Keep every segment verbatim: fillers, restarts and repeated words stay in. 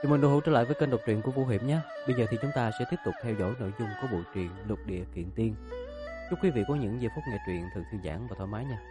Chào mừng đồ hữu trở lại với kênh đọc truyện của Vũ Hiệp nhé. Bây giờ thì chúng ta sẽ tiếp tục theo dõi nội dung của bộ truyện Lục Địa Kiện Tiên. Chúc quý vị có những giây phút nghe truyện thật thư giãn và thoải mái nha.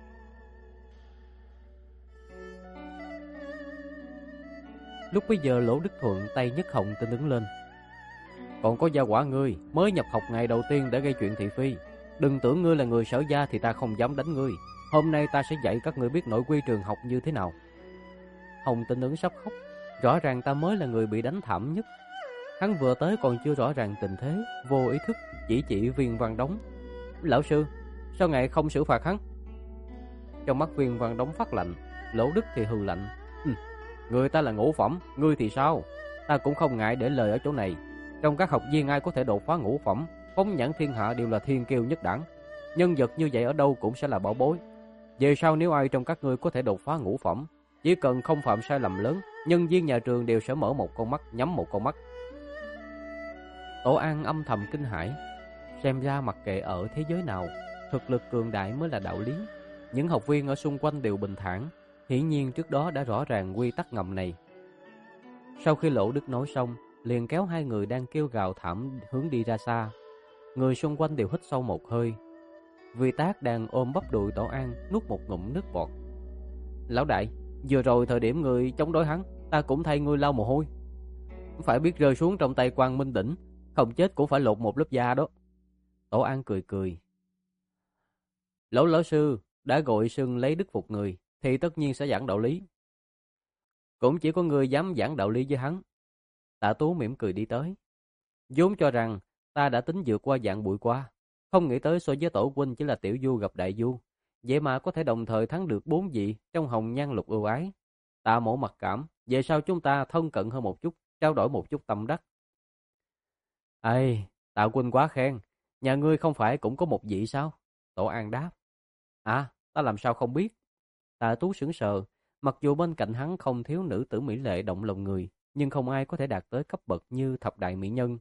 Lúc bây giờ Lỗ Đức Thuận tay nhấc họng tinh đứng lên. Còn có gia quả ngươi mới nhập học ngày đầu tiên đã gây chuyện thị phi. Đừng tưởng ngươi là người Sở gia thì ta không dám đánh ngươi. Hôm nay ta sẽ dạy các ngươi biết nội quy trường học như thế nào. Hồng Tinh ứng sắp khóc. Rõ ràng ta mới là người bị đánh thảm nhất. Hắn vừa tới còn chưa rõ ràng tình thế, vô ý thức chỉ chỉ Viên Văn Đống. Lão sư, sao ngài không xử phạt hắn? Trong mắt Viên Văn Đống phát lạnh. Lỗ Đức thì hừ lạnh. Ừ, người ta là ngũ phẩm, ngươi thì sao? Ta cũng không ngại để lời ở chỗ này. Trong các học viên ai có thể đột phá ngũ phẩm, phóng nhãn thiên hạ đều là thiên kiêu nhất đẳng. Nhân vật như vậy ở đâu cũng sẽ là bảo bối. Về sau nếu ai trong các ngươi có thể đột phá ngũ phẩm, chỉ cần không phạm sai lầm lớn, nhân viên nhà trường đều sẽ mở một con mắt nhắm một con mắt. Tổ An âm thầm kinh hãi. Xem ra mặc kệ ở thế giới nào, thực lực cường đại mới là đạo lý. Những học viên ở xung quanh đều bình thản, hiển nhiên trước đó đã rõ ràng quy tắc ngầm này. Sau khi Lỗ Đức nói xong, liền kéo hai người đang kêu gào thảm hướng đi ra xa. Người xung quanh đều hít sâu một hơi. Vi Tác đang ôm bắp đùi Tổ An nuốt một ngụm nước bọt. Lão đại, vừa rồi thời điểm người chống đối hắn, ta cũng thay ngươi lau mồ hôi. Phải biết rơi xuống trong tay Quang Minh Đỉnh, không chết cũng phải lột một lớp da đó. Tổ An cười cười. Lỗ lão sư đã gọi xưng lấy đức phục người, thì tất nhiên sẽ giảng đạo lý. Cũng chỉ có người dám giảng đạo lý với hắn. Tạ Tú mỉm cười đi tới. Vốn cho rằng ta đã tính vượt qua dạng bụi qua, không nghĩ tới so với tổ huynh chỉ là tiểu du gặp đại du, vậy mà có thể đồng thời thắng được bốn vị trong hồng nhan lục ưu ái. Tạ mổ mặc cảm, về sau chúng ta thân cận hơn một chút, trao đổi một chút tâm đắc. Ây, Tạ huynh quá khen, nhà ngươi không phải cũng có một vị sao? Tổ An đáp. À, ta làm sao không biết? Tạ Tú sững sờ, mặc dù bên cạnh hắn không thiếu nữ tử mỹ lệ động lòng người, nhưng không ai có thể đạt tới cấp bậc như thập đại mỹ nhân.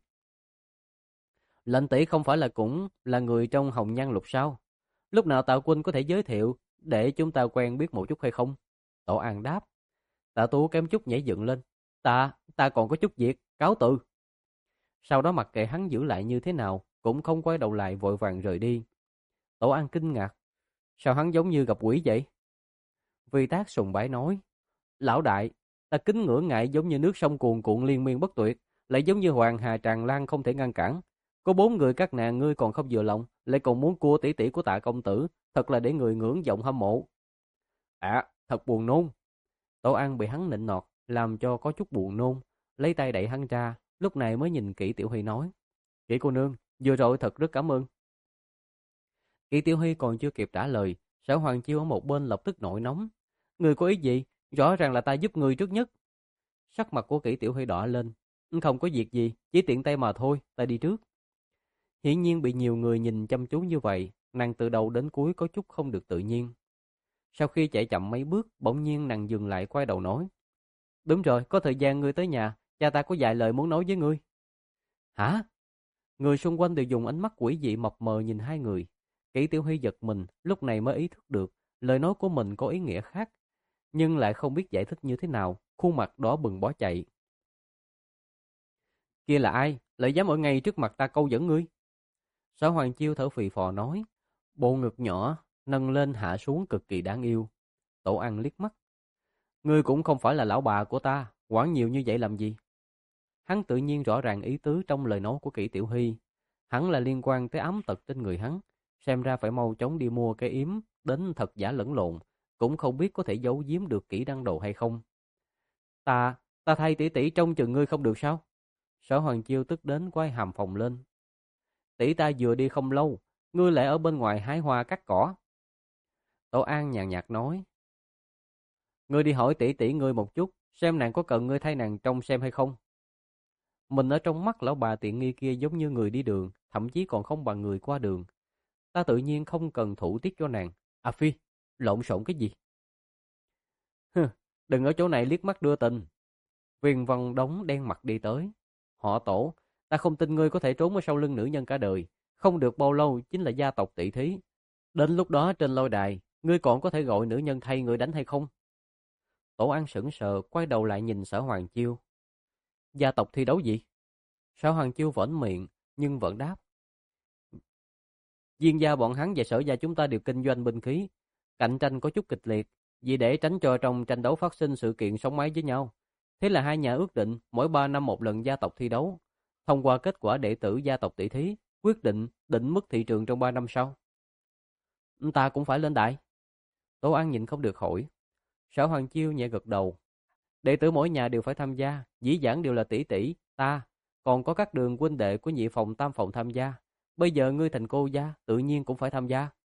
Lệnh tỷ không phải là cũng là người trong hồng nhan lục sao? Lúc nào Tạ huynh có thể giới thiệu để chúng ta quen biết một chút hay không? Tổ An đáp. Tạ Tú kém chút nhảy dựng lên. Ta, ta còn có chút việc, cáo từ. Sau đó mặc kệ hắn giữ lại như thế nào, cũng không quay đầu lại vội vàng rời đi. Tổ An kinh ngạc. Sao hắn giống như gặp quỷ vậy? Vi Tác sùng bái nói. Lão đại, ta kính ngưỡng ngại giống như nước sông cuồn cuộn liên miên bất tuyệt, lại giống như hoàng hà tràn lan không thể ngăn cản. Có bốn người các nàng ngươi còn không vừa lòng, lại còn muốn cua tỷ tỷ của Tạ công tử, thật là để người ngưỡng vọng hâm mộ. À, thật buồn nôn. Tổ An bị hắn nịnh nọt, làm cho có chút buồn nôn, lấy tay đẩy hắn ra, lúc này mới nhìn Kỷ Tiểu Huy nói. Kỷ cô nương, vừa rồi thật rất cảm ơn. Kỷ Tiểu Huy còn chưa kịp trả lời, Sở Hoàng Chiêu ở một bên lập tức nổi nóng. Người có ý gì? Rõ ràng là ta giúp người trước nhất. Sắc mặt của Kỷ Tiểu Huy đỏ lên. Không có việc gì, chỉ tiện tay mà thôi, ta đi trước. Hiển nhiên bị nhiều người nhìn chăm chú như vậy, nàng từ đầu đến cuối có chút không được tự nhiên. Sau khi chạy chậm mấy bước, bỗng nhiên nàng dừng lại quay đầu nói. Đúng rồi, có thời gian ngươi tới nhà, cha ta có vài lời muốn nói với ngươi. Hả? Người xung quanh đều dùng ánh mắt quỷ dị mập mờ nhìn hai người. Kỷ Tiểu Huy giật mình, lúc này mới ý thức được, lời nói của mình có ý nghĩa khác, nhưng lại không biết giải thích như thế nào, khuôn mặt đỏ bừng bỏ chạy. Kia là ai? Lại dám ở ngay trước mặt ta câu dẫn ngươi? Sở Hoàng Chiêu thở phì phò nói, bộ ngực nhỏ, nâng lên hạ xuống cực kỳ đáng yêu. Tổ An liếc mắt. Ngươi cũng không phải là lão bà của ta, quản nhiều như vậy làm gì? Hắn tự nhiên rõ ràng ý tứ trong lời nói của Kỷ Tiểu Huy. Hắn là liên quan tới ám tật trên người hắn, xem ra phải mau chóng đi mua cái yếm, đến thật giả lẫn lộn, cũng không biết có thể giấu giếm được kỹ năng đồ hay không. Ta, ta thay tỷ tỷ trông chừng ngươi không được sao? Sở Hoàng Chiêu tức đến quay hàm phòng lên. Tỷ ta vừa đi không lâu, ngươi lại ở bên ngoài hái hoa cắt cỏ. Tổ An nhàn nhạt nói. Ngươi đi hỏi tỷ tỷ ngươi một chút, xem nàng có cần ngươi thay nàng trông xem hay không. Mình ở trong mắt lão bà tiện nghi kia giống như người đi đường, thậm chí còn không bằng người qua đường. Ta tự nhiên không cần thủ tiết cho nàng. À phi, lộn xộn cái gì? Hừ, đừng ở chỗ này liếc mắt đưa tình. Viên Văn Đống đen mặt đi tới. Họ Tổ, ta không tin ngươi có thể trốn ở sau lưng nữ nhân cả đời. Không được bao lâu chính là gia tộc tỷ thí. Đến lúc đó trên lôi đài, ngươi còn có thể gọi nữ nhân thay ngươi đánh hay không? Tổ An sững sờ, quay đầu lại nhìn Sở Hoàng Chiêu. Gia tộc thi đấu gì? Sở Hoàng Chiêu vẫn miệng, nhưng vẫn đáp. Diên gia bọn hắn và Sở gia chúng ta đều kinh doanh binh khí, cạnh tranh có chút kịch liệt, vì để tránh cho trong tranh đấu phát sinh sự kiện sống mái với nhau. Thế là hai nhà ước định mỗi ba năm một lần gia tộc thi đấu, thông qua kết quả đệ tử gia tộc tỷ thí, quyết định định mức thị trường trong ba năm sau. Ta cũng phải lên đại. Tố An nhìn không được hỏi. Sở Hoàng Chiêu nhẹ gật đầu. Đệ tử mỗi nhà đều phải tham gia, dĩ dãn đều là tỷ tỷ, ta, còn có các đường huynh đệ của nhị phòng tam phòng tham gia. Bây giờ ngươi thành cô gia, tự nhiên cũng phải tham gia.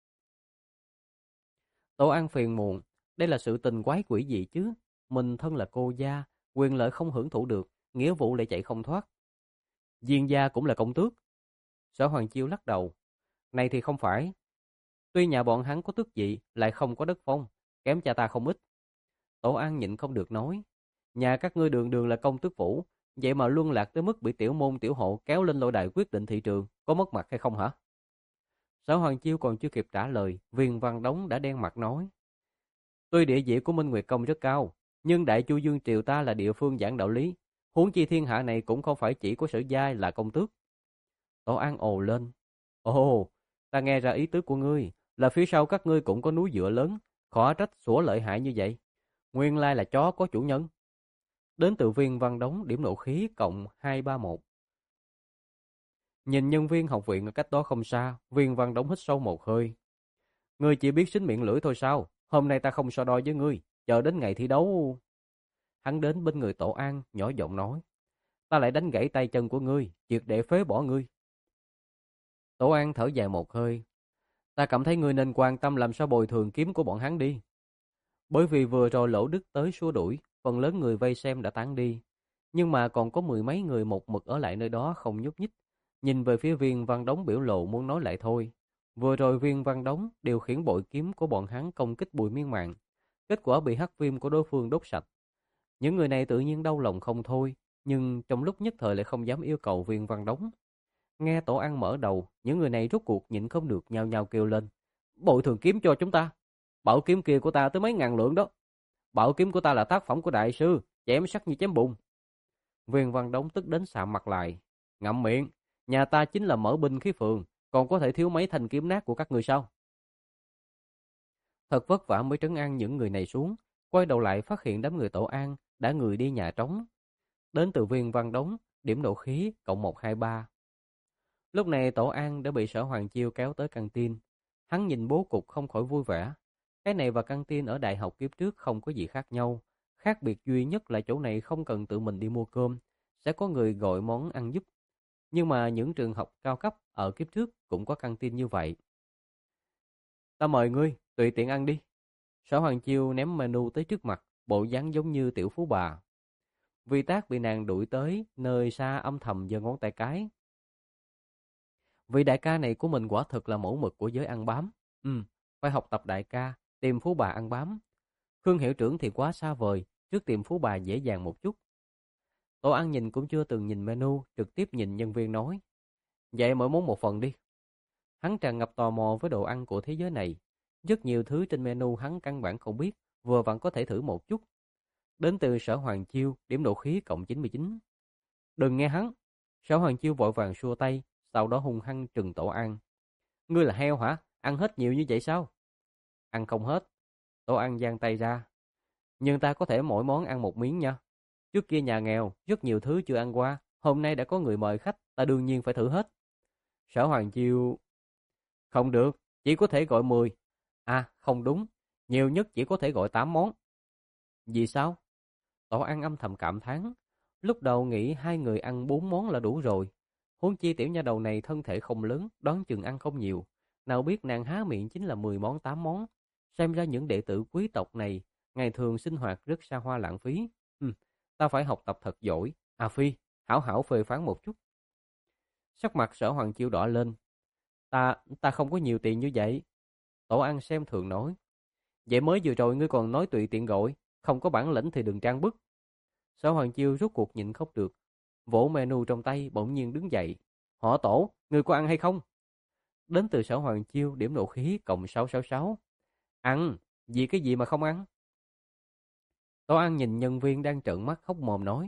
Tố An phiền muộn, đây là sự tình quái quỷ gì chứ? Mình thân là cô gia, quyền lợi không hưởng thụ được, nghĩa vụ lại chạy không thoát. Diên gia cũng là công tước. Sở Hoàng Chiêu lắc đầu. Này thì không phải. Tuy nhà bọn hắn có tước vị, lại không có đất phong, kém cha ta không ít. Tổ An nhịn không được nói. Nhà các ngươi đường đường là công tước phủ, vậy mà luân lạc tới mức bị tiểu môn tiểu hộ kéo lên lôi đài quyết định thị trường, có mất mặt hay không hả? Sở Hoàng Chiêu còn chưa kịp trả lời, Viên Văn Đống đã đen mặt nói. Tuy địa vị của Minh Nguyệt Công rất cao, nhưng Đại Chu Dương Triều ta là địa phương giảng đạo lý, huống chi thiên hạ này cũng không phải chỉ có Sở giai là công tước. Tổ An ồ lên. Ồ, ta nghe ra ý tứ của ngươi, là phía sau các ngươi cũng có núi dựa lớn, khó trách sủa lợi hại như vậy. Nguyên lai là chó có chủ nhân. Đến từ Viên Văn Đống điểm nộ khí cộng hai ba một. Nhìn nhân viên học viện ở cách đó không xa, Viên Văn Đống hít sâu một hơi. Ngươi chỉ biết xính miệng lưỡi thôi sao? Hôm nay ta không so đo với ngươi, chờ đến ngày thi đấu. Hắn đến bên người Tổ An, nhỏ giọng nói. Ta lại đánh gãy tay chân của ngươi, triệt để phế bỏ ngươi. Tổ An thở dài một hơi. Ta cảm thấy ngươi nên quan tâm làm sao bồi thường kiếm của bọn hắn đi. Bởi vì vừa rồi Lỗ Đức tới xua đuổi, phần lớn người vây xem đã tán đi. Nhưng mà còn có mười mấy người một mực ở lại nơi đó không nhúc nhích. Nhìn về phía Viên Văn Đống biểu lộ muốn nói lại thôi. Vừa rồi Viên Văn Đống điều khiển bội kiếm của bọn hắn công kích Bùi Miên Mạn. Kết quả bị hắc viêm của đối phương đốt sạch. Những người này tự nhiên đau lòng không thôi, nhưng trong lúc nhất thời lại không dám yêu cầu Viên Văn Đống. Nghe Tổ An mở đầu, những người này rốt cuộc nhịn không được nhao nhao kêu lên. Bội thường kiếm cho chúng ta. Bảo kiếm kia của ta tới mấy ngàn lượng đó. Bảo kiếm của ta là tác phẩm của đại sư, chém sắc như chém bùn. Viên Văn Đống tức đến sạm mặt lại. Ngậm miệng, nhà ta chính là mở binh khí phường, còn có thể thiếu mấy thanh kiếm nát của các người sao? Thật vất vả mới trấn an những người này xuống, quay đầu lại phát hiện đám người Tổ An đã người đi nhà trống. Đến từ Viên Văn Đống, điểm độ khí cộng một hai ba. Lúc này Tổ An đã bị Sở Hoàng Chiêu kéo tới căng tin. Hắn nhìn bố cục không khỏi vui vẻ. Cái này và căng tin ở đại học kiếp trước không có gì khác nhau. Khác biệt duy nhất là chỗ này không cần tự mình đi mua cơm, sẽ có người gọi món ăn giúp. Nhưng mà những trường học cao cấp ở kiếp trước cũng có căng tin như vậy. Ta mời ngươi, tùy tiện ăn đi. Sở Hoàng Chiêu ném menu tới trước mặt, bộ dáng giống như tiểu phú bà. Vi Tác bị nàng đuổi tới, nơi xa âm thầm giơ ngón tay cái. Vị đại ca này của mình quả thực là mẫu mực của giới ăn bám. Ừ, phải học tập đại ca, tìm phú bà ăn bám. Khương hiệu trưởng thì quá xa vời, trước tìm phú bà dễ dàng một chút. Tổ Ăn nhìn cũng chưa từng nhìn menu, trực tiếp nhìn nhân viên nói. Vậy mỗi món một phần đi. Hắn tràn ngập tò mò với đồ ăn của thế giới này. Rất nhiều thứ trên menu hắn căn bản không biết, vừa vặn có thể thử một chút. Đến từ Sở Hoàng Chiêu, điểm độ khí cộng chín mươi chín. Đừng nghe hắn. Sở Hoàng Chiêu vội vàng xua tay, sau đó hung hăng trừng Tổ An. Ngươi là heo hả? Ăn hết nhiều như vậy sao? Ăn không hết. Tổ An giang tay ra. Nhưng ta có thể mỗi món ăn một miếng nha. Trước kia nhà nghèo, rất nhiều thứ chưa ăn qua. Hôm nay đã có người mời khách, ta đương nhiên phải thử hết. Sở Hoàng Chiêu. Không được, chỉ có thể gọi mười. À, không đúng. Nhiều nhất chỉ có thể gọi tám món. Vì sao? Tổ An âm thầm cảm thán. Lúc đầu nghĩ hai người ăn bốn món là đủ rồi. Huống chi tiểu nha đầu này thân thể không lớn, đoán chừng ăn không nhiều. Nào biết nàng há miệng chính là mười món tám món. Xem ra những đệ tử quý tộc này ngày thường sinh hoạt rất xa hoa lãng phí. Ừ, ta phải học tập thật giỏi. À Phi, hảo hảo phê phán một chút. Sắc mặt Sở Hoàng Chiêu đỏ lên. Ta, ta không có nhiều tiền như vậy. Tổ An xem thường nói. Vậy mới vừa rồi ngươi còn nói tùy tiện gọi, không có bản lĩnh thì đừng trang bức. Sở Hoàng Chiêu rốt cuộc nhịn khóc được. Vỗ menu trong tay bỗng nhiên đứng dậy. Họ Tổ, ngươi có ăn hay không? Đến từ Sở Hoàng Chiêu điểm nộ khí cộng sáu sáu sáu. Ăn, vì cái gì mà không ăn? Tổ An nhìn nhân viên đang trợn mắt hốc mồm nói.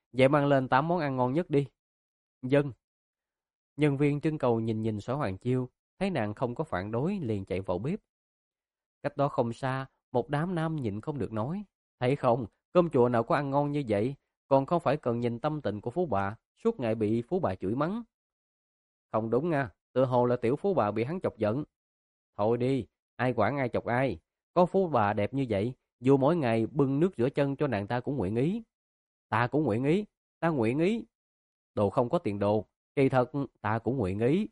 Vậy mang lên tám món ăn ngon nhất đi. Dân. Nhân viên trưng cầu nhìn nhìn Sở Hoàng Chiêu, thấy nàng không có phản đối liền chạy vào bếp. Cách đó không xa, một đám nam nhịn không được nói. Thấy không, cơm chùa nào có ăn ngon như vậy, còn không phải cần nhìn tâm tình của phú bà, suốt ngày bị phú bà chửi mắng. Không đúng nha, tự hồ là tiểu phú bà bị hắn chọc giận. Thôi đi, ai quản ai chọc ai, có phú bà đẹp như vậy, dù mỗi ngày bưng nước rửa chân cho nàng ta cũng nguyện ý. Ta cũng nguyện ý, ta nguyện ý. Đồ không có tiền đồ, kỳ thật ta cũng nguyện ý.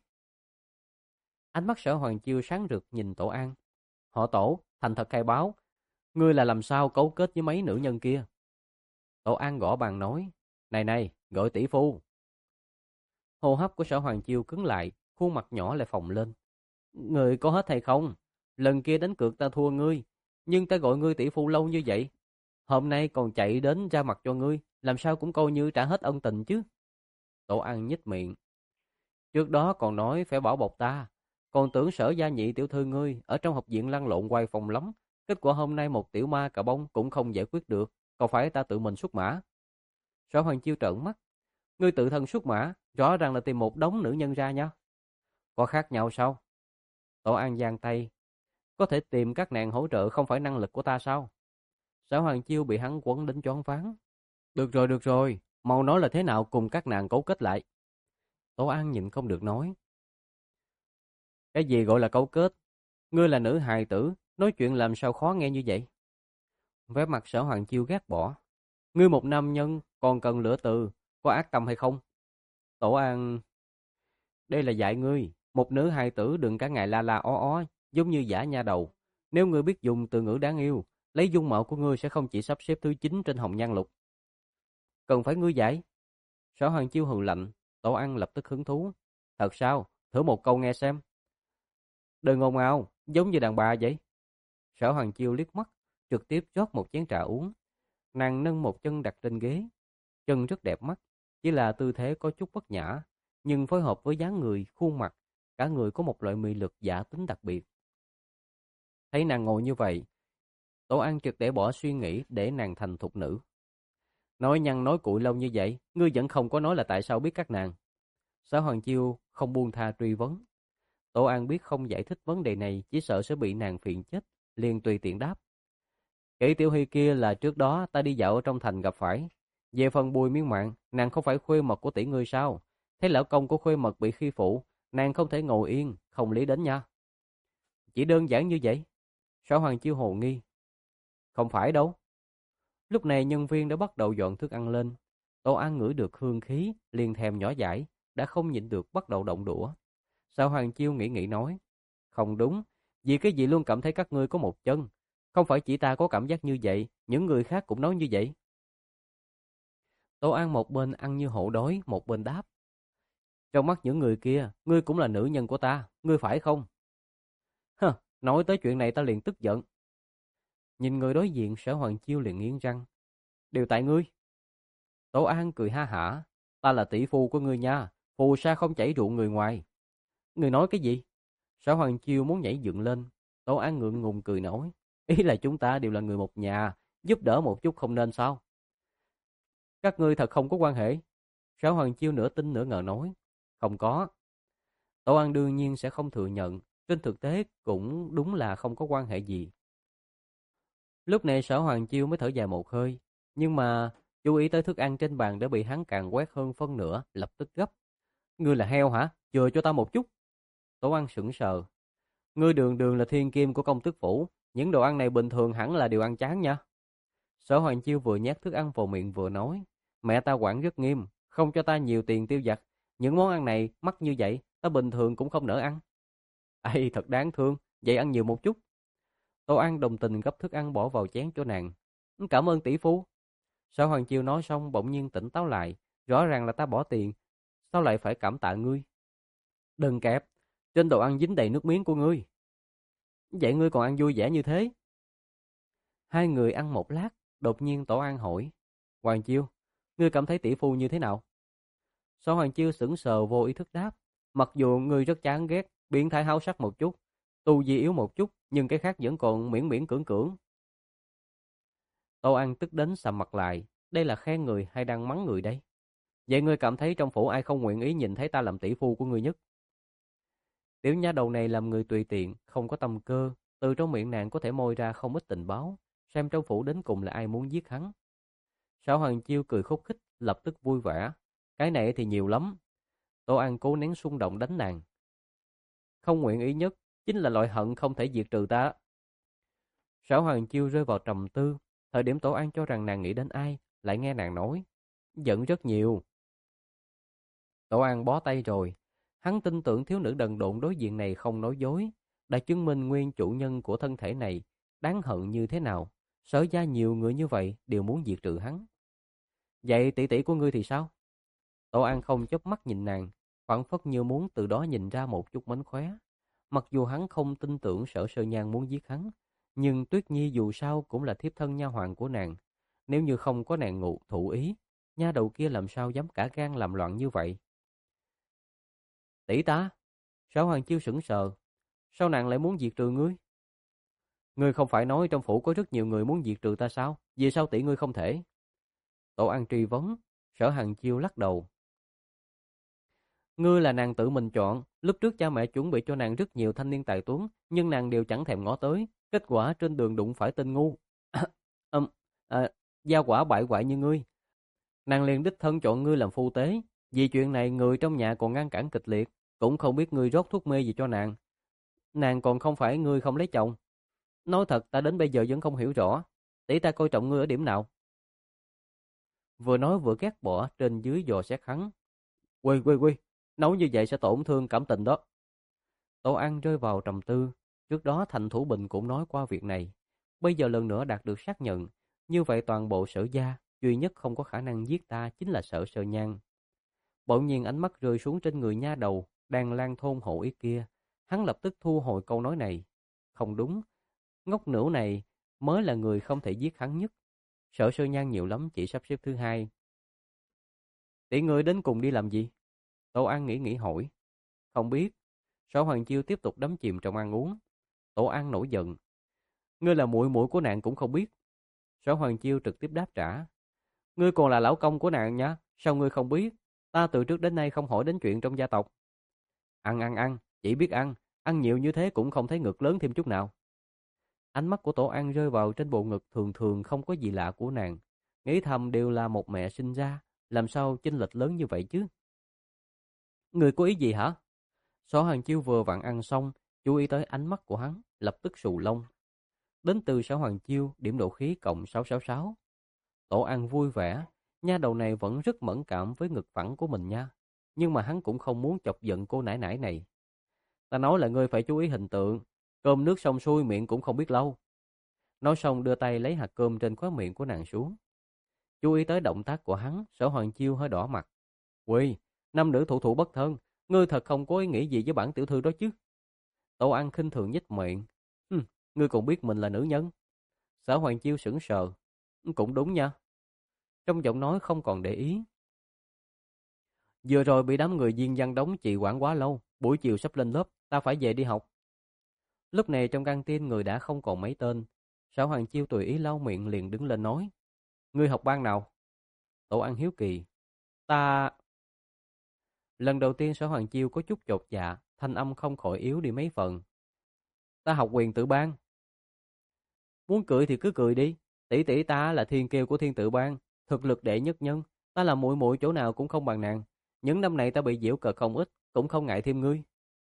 Ánh mắt Sở Hoàng Chiêu sáng rực nhìn Tổ An. Họ Tổ, thành thật khai báo, ngươi là làm sao cấu kết với mấy nữ nhân kia? Tổ An gõ bàn nói, này này, gọi tỷ phu. Hô hấp của Sở Hoàng Chiêu cứng lại, khuôn mặt nhỏ lại phồng lên. Ngươi có hết hay không? Lần kia đánh cược ta thua ngươi, nhưng ta gọi ngươi tỷ phu lâu như vậy. Hôm nay còn chạy đến ra mặt cho ngươi, làm sao cũng coi như trả hết ân tình chứ. Tổ An nhếch miệng. Trước đó còn nói phải bảo bọc ta, còn tưởng Sở gia nhị tiểu thư ngươi ở trong học viện lăn lộn quay phòng lắm. Kết quả hôm nay một tiểu ma cà bông cũng không giải quyết được, còn phải ta tự mình xuất mã. Sở Hoàng Chiêu trợn mắt. Ngươi tự thân xuất mã, rõ ràng là tìm một đống nữ nhân ra nha. Có khác nhau sao? Tổ An giang tay. Có thể tìm các nàng hỗ trợ không phải năng lực của ta sao? Sở Hoàng Chiêu bị hắn quấn đến choáng váng. Được rồi, được rồi, mau nói là thế nào cùng các nàng cấu kết lại. Tổ An nhịn không được nói. Cái gì gọi là cấu kết? Ngươi là nữ hài tử, nói chuyện làm sao khó nghe như vậy? Vẻ mặt Sở Hoàng Chiêu ghét bỏ. Ngươi một nam nhân còn cần lửa từ, có ác tâm hay không? Tổ An, đây là dạy ngươi, một nữ hài tử đừng cả ngày la la ó ó, giống như giả nha đầu. Nếu ngươi biết dùng từ ngữ đáng yêu, lấy dung mạo của ngươi sẽ không chỉ sắp xếp thứ chín trên hồng nhan lục. Cần phải ngươi giải. Sở Hoàng Chiêu hừ lạnh, Tổ An lập tức hứng thú. Thật sao? Thử một câu nghe xem. Đừng ồn ào, giống như đàn bà vậy. Sở Hoàng Chiêu liếc mắt, trực tiếp rót một chén trà uống. Nàng nâng một chân đặt trên ghế. Chân rất đẹp mắt, chỉ là tư thế có chút bất nhã, nhưng phối hợp với dáng người, khuôn mặt, cả người có một loại mị lực giả tính đặc biệt. Thấy nàng ngồi như vậy, Tổ An trực để bỏ suy nghĩ để nàng thành thục nữ. Nói nhăn nói cuội lâu như vậy, ngươi vẫn không có nói là tại sao biết các nàng. Sở Hoàng Chiêu không buông tha truy vấn. Tổ An biết không giải thích vấn đề này chỉ sợ sẽ bị nàng phiền chết, liền tùy tiện đáp. Kỷ Tiểu Hy kia là trước đó ta đi dạo ở trong thành gặp phải. Về phần Bùi Miên Mạn, nàng không phải khuê mật của tỷ ngươi sao? Thấy lão công của khuê mật bị khi phụ, nàng không thể ngồi yên, không lý đến nha. Chỉ đơn giản như vậy. Sở Hoàng Chiêu hồ nghi. Không phải đâu. Lúc này nhân viên đã bắt đầu dọn thức ăn lên. Tổ An ngửi được hương khí, liền thèm nhỏ dãi, đã không nhịn được bắt đầu động đũa. Sở Hoàng Chiêu nghĩ nghĩ nói. Không đúng, vì cái gì luôn cảm thấy các ngươi có một chân. Không phải chỉ ta có cảm giác như vậy, những người khác cũng nói như vậy. Tổ An một bên ăn như hổ đói, một bên đáp. Trong mắt những người kia, ngươi cũng là nữ nhân của ta, ngươi phải không? Hơ, nói tới chuyện này ta liền tức giận. Nhìn người đối diện, Sở Hoàng Chiêu liền nghiến răng. Đều tại ngươi. Tổ An cười ha hả. Ta là tỷ phu của ngươi nha, phù sa không chảy rượu người ngoài. Ngươi nói cái gì? Sở Hoàng Chiêu muốn nhảy dựng lên. Tổ An ngượng ngùng cười nói. Ý là chúng ta đều là người một nhà, giúp đỡ một chút không nên sao? Các ngươi thật không có quan hệ. Sở Hoàng Chiêu nửa tin nửa ngờ nói. Không có. Tổ An đương nhiên sẽ không thừa nhận. Trên thực tế cũng đúng là không có quan hệ gì. Lúc này Sở Hoàng Chiêu mới thở dài một hơi. Nhưng mà chú ý tới thức ăn trên bàn đã bị hắn càn quét hơn phân nửa, lập tức gấp. Ngươi là heo hả? Chừa cho ta một chút. Tổ An sững sờ. Ngươi đường đường là thiên kim của công tước phủ. Những đồ ăn này bình thường hẳn là điều ăn chán nha. Sở Hoàng Chiêu vừa nhét thức ăn vào miệng vừa nói. Mẹ ta quản rất nghiêm, không cho ta nhiều tiền tiêu vặt. Những món ăn này mắc như vậy, ta bình thường cũng không nỡ ăn. Ây, thật đáng thương, vậy ăn nhiều một chút. Tô An đồng tình gấp thức ăn bỏ vào chén cho nàng. Cảm ơn tỷ phú. Sở Hoàng Chiêu nói xong bỗng nhiên tỉnh táo lại. Rõ ràng là ta bỏ tiền, sao lại phải cảm tạ ngươi? Đừng kẹp, trên đồ ăn dính đầy nước miếng của ngươi. Vậy ngươi còn ăn vui vẻ như thế? Hai người ăn một lát, đột nhiên Tổ An hỏi. Hoàng Chiêu, ngươi cảm thấy tỷ phu như thế nào? Sở Hoàng Chiêu sững sờ vô ý thức đáp. Mặc dù ngươi rất chán ghét, biến thái háo sắc một chút, tu vi yếu một chút, nhưng cái khác vẫn còn miễn miễn cưỡng cưỡng. Tô An tức đến sầm mặt lại. đây là khen người hay đang mắng người đây? Vậy ngươi cảm thấy trong phủ ai không nguyện ý nhìn thấy ta làm tỷ phu của ngươi nhất? Tiểu nha đầu này làm người tùy tiện, không có tâm cơ, từ trong miệng nàng có thể moi ra không ít tình báo, xem trong phủ đến cùng là ai muốn giết hắn. Sở Hoàng Chiêu cười khúc khích, lập tức vui vẻ. Cái này thì nhiều lắm. Tô An cố nén xung động đánh nàng. Không nguyện ý nhất, chính là loại hận không thể diệt trừ ta. Sở Hoàng Chiêu rơi vào trầm tư, thời điểm Tổ An cho rằng nàng nghĩ đến ai, lại nghe nàng nói. Giận rất nhiều. Tổ An bó tay rồi. Hắn tin tưởng thiếu nữ đần độn đối diện này không nói dối, đã chứng minh nguyên chủ nhân của thân thể này đáng hận như thế nào. Sở gia nhiều người như vậy đều muốn diệt trừ hắn. Vậy tỷ tỷ của ngươi thì sao? Tổ An không chớp mắt nhìn nàng, phảng phất như muốn từ đó nhìn ra một chút mánh khóe. Mặc dù hắn không tin tưởng Sở Sơ Nhan muốn giết hắn, nhưng Tuyết Nhi dù sao cũng là thiếp thân nha hoàn của nàng. Nếu như không có nàng ngụ thụ ý, nha đầu kia làm sao dám cả gan làm loạn như vậy? Tỷ ta? Sở Hoàng Chiêu sững sờ. Sao nàng lại muốn diệt trừ ngươi? Ngươi không phải nói trong phủ có rất nhiều người muốn diệt trừ ta sao? Vì sao tỷ ngươi không thể? Tổ An truy vấn. Sở Hoàng Chiêu lắc đầu. Ngươi là nàng tự mình chọn, lúc trước cha mẹ chuẩn bị cho nàng rất nhiều thanh niên tài tuấn, nhưng nàng đều chẳng thèm ngó tới, kết quả trên đường đụng phải tên ngu. Ừm, à, gia quả bại hoại như ngươi. Nàng liền đích thân chọn ngươi làm phu tế, vì chuyện này người trong nhà còn ngăn cản kịch liệt, cũng không biết ngươi rót thuốc mê gì cho nàng. Nàng còn không phải ngươi không lấy chồng. Nói thật ta đến bây giờ vẫn không hiểu rõ, tỷ ta coi trọng ngươi ở điểm nào? Vừa nói vừa ghét bỏ trên dưới dò xét hắn. Quy quy quy, nói như vậy sẽ tổn thương cảm tình đó. Tô An rơi vào trầm tư, trước đó Thành Thủ Bình cũng nói qua việc này. Bây giờ lần nữa đạt được xác nhận, như vậy toàn bộ Sở gia, duy nhất không có khả năng giết ta chính là Sở Sơ Nhan. Bỗng nhiên ánh mắt rơi xuống trên người nha đầu, đang lang thôn hộ ý kia. Hắn lập tức thu hồi câu nói này. Không đúng, ngốc nửu này mới là người không thể giết hắn nhất. Sở Sơ Nhan nhiều lắm chỉ sắp xếp thứ hai. Tỷ ngươi đến cùng đi làm gì? Tô An nghĩ nghĩ hỏi. Không biết. Sở Hoàng Chiêu tiếp tục đắm chìm trong ăn uống. Tổ An nổi giận. Ngươi là muội muội của nàng cũng không biết. Sở Hoàng Chiêu trực tiếp đáp trả. Ngươi còn là lão công của nàng nhá, sao ngươi không biết? Ta từ trước đến nay không hỏi đến chuyện trong gia tộc. Ăn ăn ăn, chỉ biết ăn, ăn nhiều như thế cũng không thấy ngực lớn thêm chút nào. Ánh mắt của Tổ An rơi vào trên bộ ngực thường thường không có gì lạ của nàng. Nghĩ thầm đều là một mẹ sinh ra, làm sao chênh lệch lớn như vậy chứ? Người có ý gì hả? Sở Hoàng Chiêu vừa vặn ăn xong, chú ý tới ánh mắt của hắn, lập tức sù lông. Đến từ Sở Hoàng Chiêu, điểm độ khí cộng sáu sáu sáu. Tổ An vui vẻ, nha đầu này vẫn rất mẫn cảm với ngực phẳng của mình nha. Nhưng mà hắn cũng không muốn chọc giận cô nãi nãi này. Ta nói là ngươi phải chú ý hình tượng, cơm nước xong xuôi miệng cũng không biết lâu. Nói xong đưa tay lấy hạt cơm trên khóe miệng của nàng xuống. Chú ý tới động tác của hắn, Sở Hoàng Chiêu hơi đỏ mặt. Quỳ, nam nữ thủ thủ bất thân, ngươi thật không có ý nghĩ gì với bản tiểu thư đó chứ? Tổ An khinh thường nhếch miệng. Hừm, ngươi còn biết mình là nữ nhân? Sở Hoàng Chiêu sững sờ. Cũng đúng nha. Trong giọng nói không còn để ý. Vừa rồi bị đám người viên văn đóng trì hoãn quá lâu, buổi chiều sắp lên lớp, ta phải về đi học. Lúc này trong căng tin người đã không còn mấy tên. Sở Hoàng Chiêu tùy ý lau miệng liền đứng lên nói. Ngươi học ban nào? Tổ An hiếu kỳ. Ta... Lần đầu tiên Sở Hoàng Chiêu có chút chột dạ, thanh âm không khỏi yếu đi mấy phần. Ta học quyền tự ban. Muốn cười thì cứ cười đi, tỷ tỷ ta là thiên kiêu của thiên tự ban, thực lực đệ nhất nhân, ta là muội muội chỗ nào cũng không bằng nàng. Những năm này ta bị giễu cợt không ít, cũng không ngại thêm ngươi.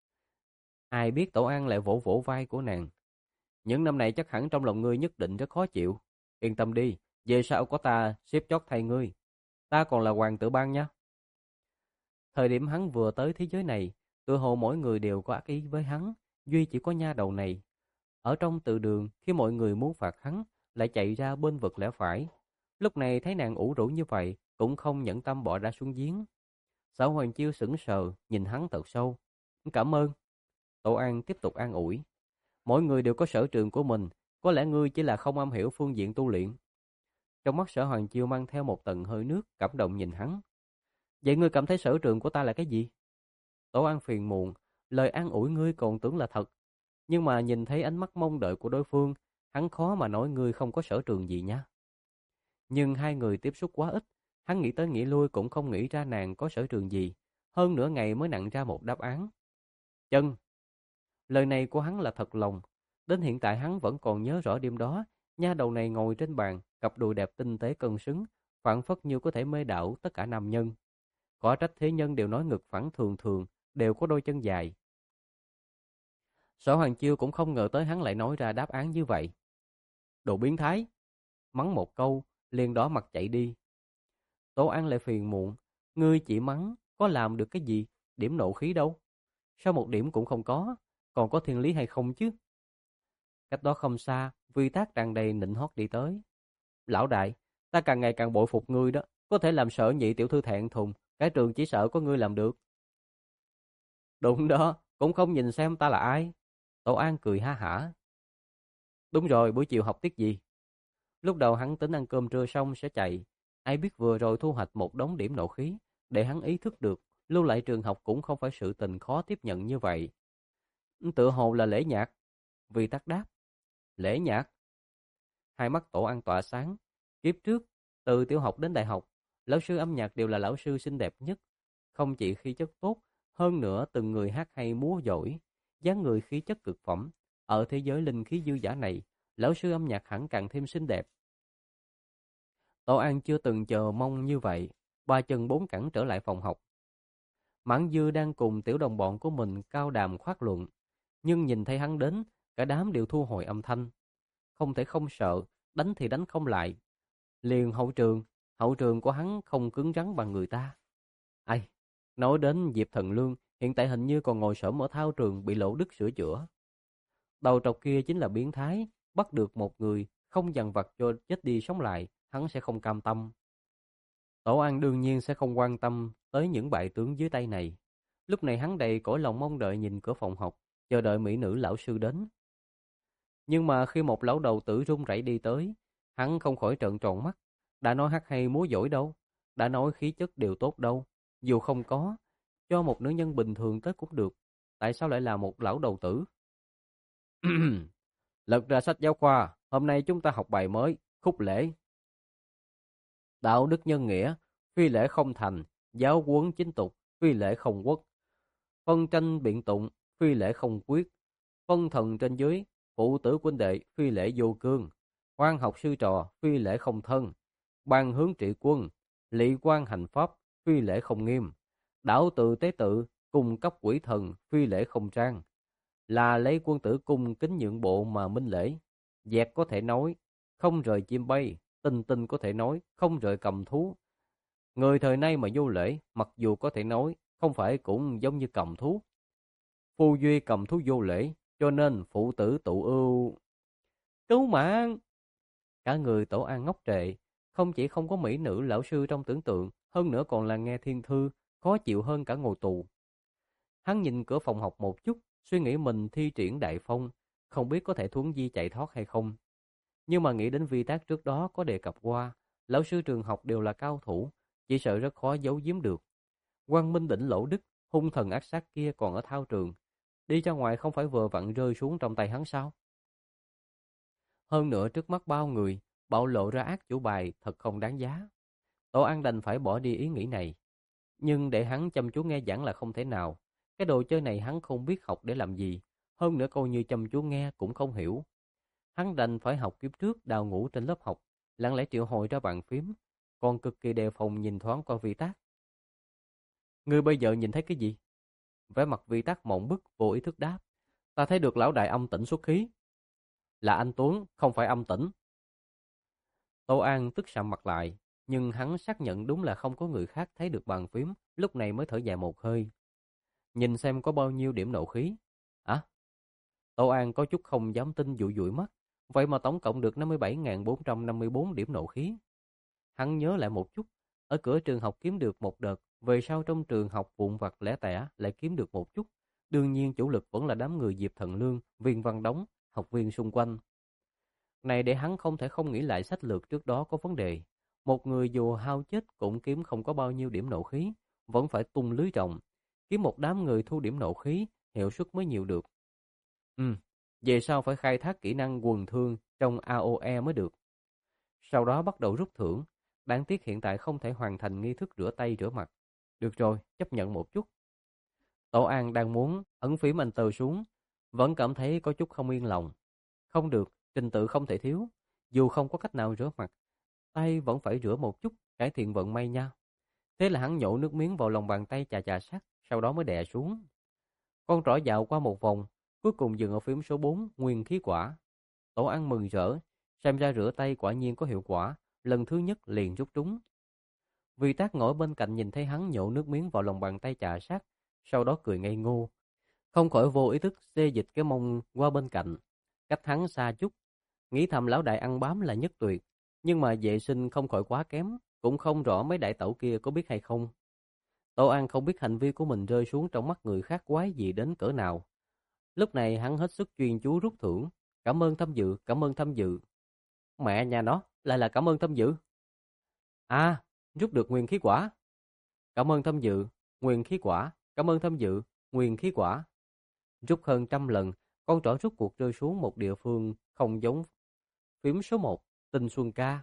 Ai biết Tổ An lại vỗ vỗ vai của nàng. Những năm này chắc hẳn trong lòng ngươi nhất định rất khó chịu. Yên tâm đi, về sau có ta xếp chót thay ngươi. Ta còn là hoàng tử ban nha. Thời điểm hắn vừa tới thế giới này, tựa hồ mỗi người đều có ác ý với hắn, duy chỉ có nha đầu này. Ở trong từ đường, khi mọi người muốn phạt hắn, lại chạy ra bên vực lẽ phải. Lúc này thấy nàng ủ rũ như vậy, cũng không nhẫn tâm bỏ ra xuống giếng. Sở Hoàng Chiêu sững sờ, nhìn hắn thật sâu. Cảm ơn. Tổ An tiếp tục an ủi. Mỗi người đều có sở trường của mình, có lẽ ngươi chỉ là không am hiểu phương diện tu luyện. Trong mắt Sở Hoàng Chiêu mang theo một tầng hơi nước, cảm động nhìn hắn. Vậy ngươi cảm thấy sở trường của ta là cái gì? Tổ An phiền muộn, lời an ủi ngươi còn tưởng là thật. Nhưng mà nhìn thấy ánh mắt mong đợi của đối phương, hắn khó mà nói ngươi không có sở trường gì nha. Nhưng hai người tiếp xúc quá ít, hắn nghĩ tới nghĩ lui cũng không nghĩ ra nàng có sở trường gì. Hơn nửa ngày mới nặn ra một đáp án. Chân. Lời này của hắn là thật lòng. Đến hiện tại hắn vẫn còn nhớ rõ đêm đó, nha đầu này ngồi trên bàn, cặp đùi đẹp tinh tế cân xứng, phảng phất như có thể mê đảo tất cả nam nhân. Có trách thế nhân đều nói ngực phẳng thường thường, đều có đôi chân dài. Sở Hoàng Chiêu cũng không ngờ tới hắn lại nói ra đáp án như vậy. Đồ biến thái. Mắng một câu, liền đỏ mặt chạy đi. Tố An lại phiền muộn. Ngươi chỉ mắng, có làm được cái gì? Điểm nộ khí đâu? Sao một điểm cũng không có? Còn có thiên lý hay không chứ? Cách đó không xa, Vi Tác tràn đầy nịnh hót đi tới. Lão đại, ta càng ngày càng bội phục ngươi đó. Có thể làm Sở Nhị tiểu thư thẹn thùng. Cái trường chỉ sợ có ngươi làm được. Đúng đó, cũng không nhìn xem ta là ai. Tổ An cười ha hả. Đúng rồi, buổi chiều học tiết gì? Lúc đầu hắn tính ăn cơm trưa xong sẽ chạy. Ai biết vừa rồi thu hoạch một đống điểm nộ khí. Để hắn ý thức được, lưu lại trường học cũng không phải sự tình khó tiếp nhận như vậy. Tựa hồ là lễ nhạc. Vi Tắc đáp. Lễ nhạc? Hai mắt Tổ An tỏa sáng. Kiếp trước, từ tiểu học đến đại học, lão sư âm nhạc đều là lão sư xinh đẹp nhất. Không chỉ khí chất tốt, hơn nữa từng người hát hay múa giỏi, dáng người khí chất cực phẩm. Ở thế giới linh khí dư dả này, lão sư âm nhạc hẳn càng thêm xinh đẹp. Tổ An chưa từng chờ mong như vậy, ba chân bốn cẳng trở lại phòng học. Mãn Dư đang cùng tiểu đồng bọn của mình cao đàm khoát luận, nhưng nhìn thấy hắn đến, cả đám đều thu hồi âm thanh. Không thể không sợ, đánh thì đánh không lại. Liền hậu trường, hậu trường của hắn không cứng rắn bằng người ta. Ai, nói đến Diệp Thần Lương, hiện tại hình như còn ngồi xổm ở thao trường bị Lỗ Đức sửa chữa. Đầu trọc kia chính là biến thái, bắt được một người, không dằn vặt cho chết đi sống lại, hắn sẽ không cam tâm. Tổ An đương nhiên sẽ không quan tâm tới những bại tướng dưới tay này. Lúc này hắn đầy cõi lòng mong đợi nhìn cửa phòng học, chờ đợi mỹ nữ lão sư đến. Nhưng mà khi một lão đầu tử run rẩy đi tới, hắn không khỏi trợn tròn mắt. Đã nói hát hay múa giỏi đâu, đã nói khí chất đều tốt đâu, dù không có, cho một nữ nhân bình thường tới cũng được. Tại sao lại là một lão đầu tử? Lật ra sách giáo khoa, hôm nay chúng ta học bài mới, khúc lễ. Đạo đức nhân nghĩa, phi lễ không thành, giáo huấn chính tục, phi lễ không quốc. Phân tranh biện tụng, phi lễ không quyết. Phân thần trên dưới, phụ tử huynh đệ, phi lễ vô cương. Quan học sư trò, phi lễ không thân. Ban hướng trị quân, lỵ quan hành pháp, phi lễ không nghiêm. Đảo tự tế tự, cung cấp quỷ thần, phi lễ không trang. Là lấy quân tử cung kính nhượng bộ mà minh lễ. Dẹt có thể nói, không rời chim bay. Tinh tinh có thể nói, không rời cầm thú. Người thời nay mà vô lễ, mặc dù có thể nói, không phải cũng giống như cầm thú. Phu duy cầm thú vô lễ, cho nên phụ tử tụ ưu. Cứu mạng! Cả người Tổ An ngốc trệ, không chỉ không có mỹ nữ lão sư trong tưởng tượng, hơn nữa còn là nghe thiên thư, khó chịu hơn cả ngồi tù. Hắn nhìn cửa phòng học một chút, suy nghĩ mình thi triển đại phong, không biết có thể thuấn di chạy thoát hay không. Nhưng mà nghĩ đến Vi Tác trước đó có đề cập qua, lão sư trường học đều là cao thủ, chỉ sợ rất khó giấu giếm được. Quang Minh đỉnh Lỗ Đức, hung thần ác sát kia còn ở thao trường, đi ra ngoài không phải vừa vặn rơi xuống trong tay hắn sao? Hơn nữa trước mắt bao người, bạo lộ ra ác chủ bài thật không đáng giá. Tổ An đành phải bỏ đi ý nghĩ này. Nhưng để hắn chăm chú nghe giảng là không thể nào. Cái đồ chơi này hắn không biết học để làm gì. Hơn nữa coi như chăm chú nghe cũng không hiểu. Hắn đành phải học kiếp trước đào ngủ trên lớp học, lặng lẽ triệu hồi ra bàn phím, còn cực kỳ đề phòng nhìn thoáng qua Vi Tác. Ngươi bây giờ nhìn thấy cái gì? Vẻ mặt Vi Tác mộng bức vô ý thức đáp. Ta thấy được lão đại âm tĩnh xuất khí. Là anh Tuấn, không phải âm tĩnh. Tô An tức sạm mặt lại, nhưng hắn xác nhận đúng là không có người khác thấy được bàn phím, lúc này mới thở dài một hơi. Nhìn xem có bao nhiêu điểm nộ khí. À? Tô An có chút không dám tin, dụi dụi mắt. Vậy mà tổng cộng được năm mươi bảy nghìn bốn trăm năm mươi bốn điểm nộ khí. Hắn nhớ lại một chút, ở cửa trường học kiếm được một đợt, về sau trong trường học vụn vặt lẻ tẻ lại kiếm được một chút. Đương nhiên chủ lực vẫn là đám người Diệp Thần Lương, Viên Văn Đống, học viên xung quanh. Này để hắn không thể không nghĩ lại sách lược trước đó có vấn đề. Một người dù hao chết cũng kiếm không có bao nhiêu điểm nộ khí, vẫn phải tung lưới rộng. Kiếm một đám người thu điểm nộ khí, hiệu suất mới nhiều được. Ừ, về sau phải khai thác kỹ năng quần thương trong a o e mới được. Sau đó bắt đầu rút thưởng. Đáng tiếc hiện tại không thể hoàn thành nghi thức rửa tay rửa mặt. Được rồi, chấp nhận một chút. Tổ An đang muốn ấn phím anh tờ xuống, vẫn cảm thấy có chút không yên lòng. Không được, trình tự không thể thiếu. Dù không có cách nào rửa mặt, tay vẫn phải rửa một chút, cải thiện vận may nha. Thế là hắn nhổ nước miếng vào lòng bàn tay chà chà sát, sau đó mới đè xuống. Con trỏ dạo qua một vòng, cuối cùng dừng ở phím số bốn, nguyên khí quả. Tổ An mừng rỡ, xem ra rửa tay quả nhiên có hiệu quả, lần thứ nhất liền rút trúng. Vì Tác ngồi bên cạnh nhìn thấy hắn nhổ nước miếng vào lòng bàn tay chà sát, sau đó cười ngây ngô, không khỏi vô ý thức xê dịch cái mông qua bên cạnh, cách hắn xa chút, nghĩ thầm lão đại ăn bám là nhất tuyệt, nhưng mà vệ sinh không khỏi quá kém, cũng không rõ mấy đại tẩu kia có biết hay không. Tô An không biết hành vi của mình rơi xuống trong mắt người khác quái gì đến cỡ nào. Lúc này hắn hết sức chuyên chú rút thưởng. Cảm ơn tham dự, cảm ơn tham dự. Mẹ nhà nó, lại là cảm ơn tham dự. À, rút được nguyên khí quả. Cảm ơn tham dự, nguyên khí quả, cảm ơn tham dự, nguyên khí quả. Rút hơn trăm lần, con trỏ rút cuộc rơi xuống một địa phương không giống phím số một, Tinh Xuân Ca.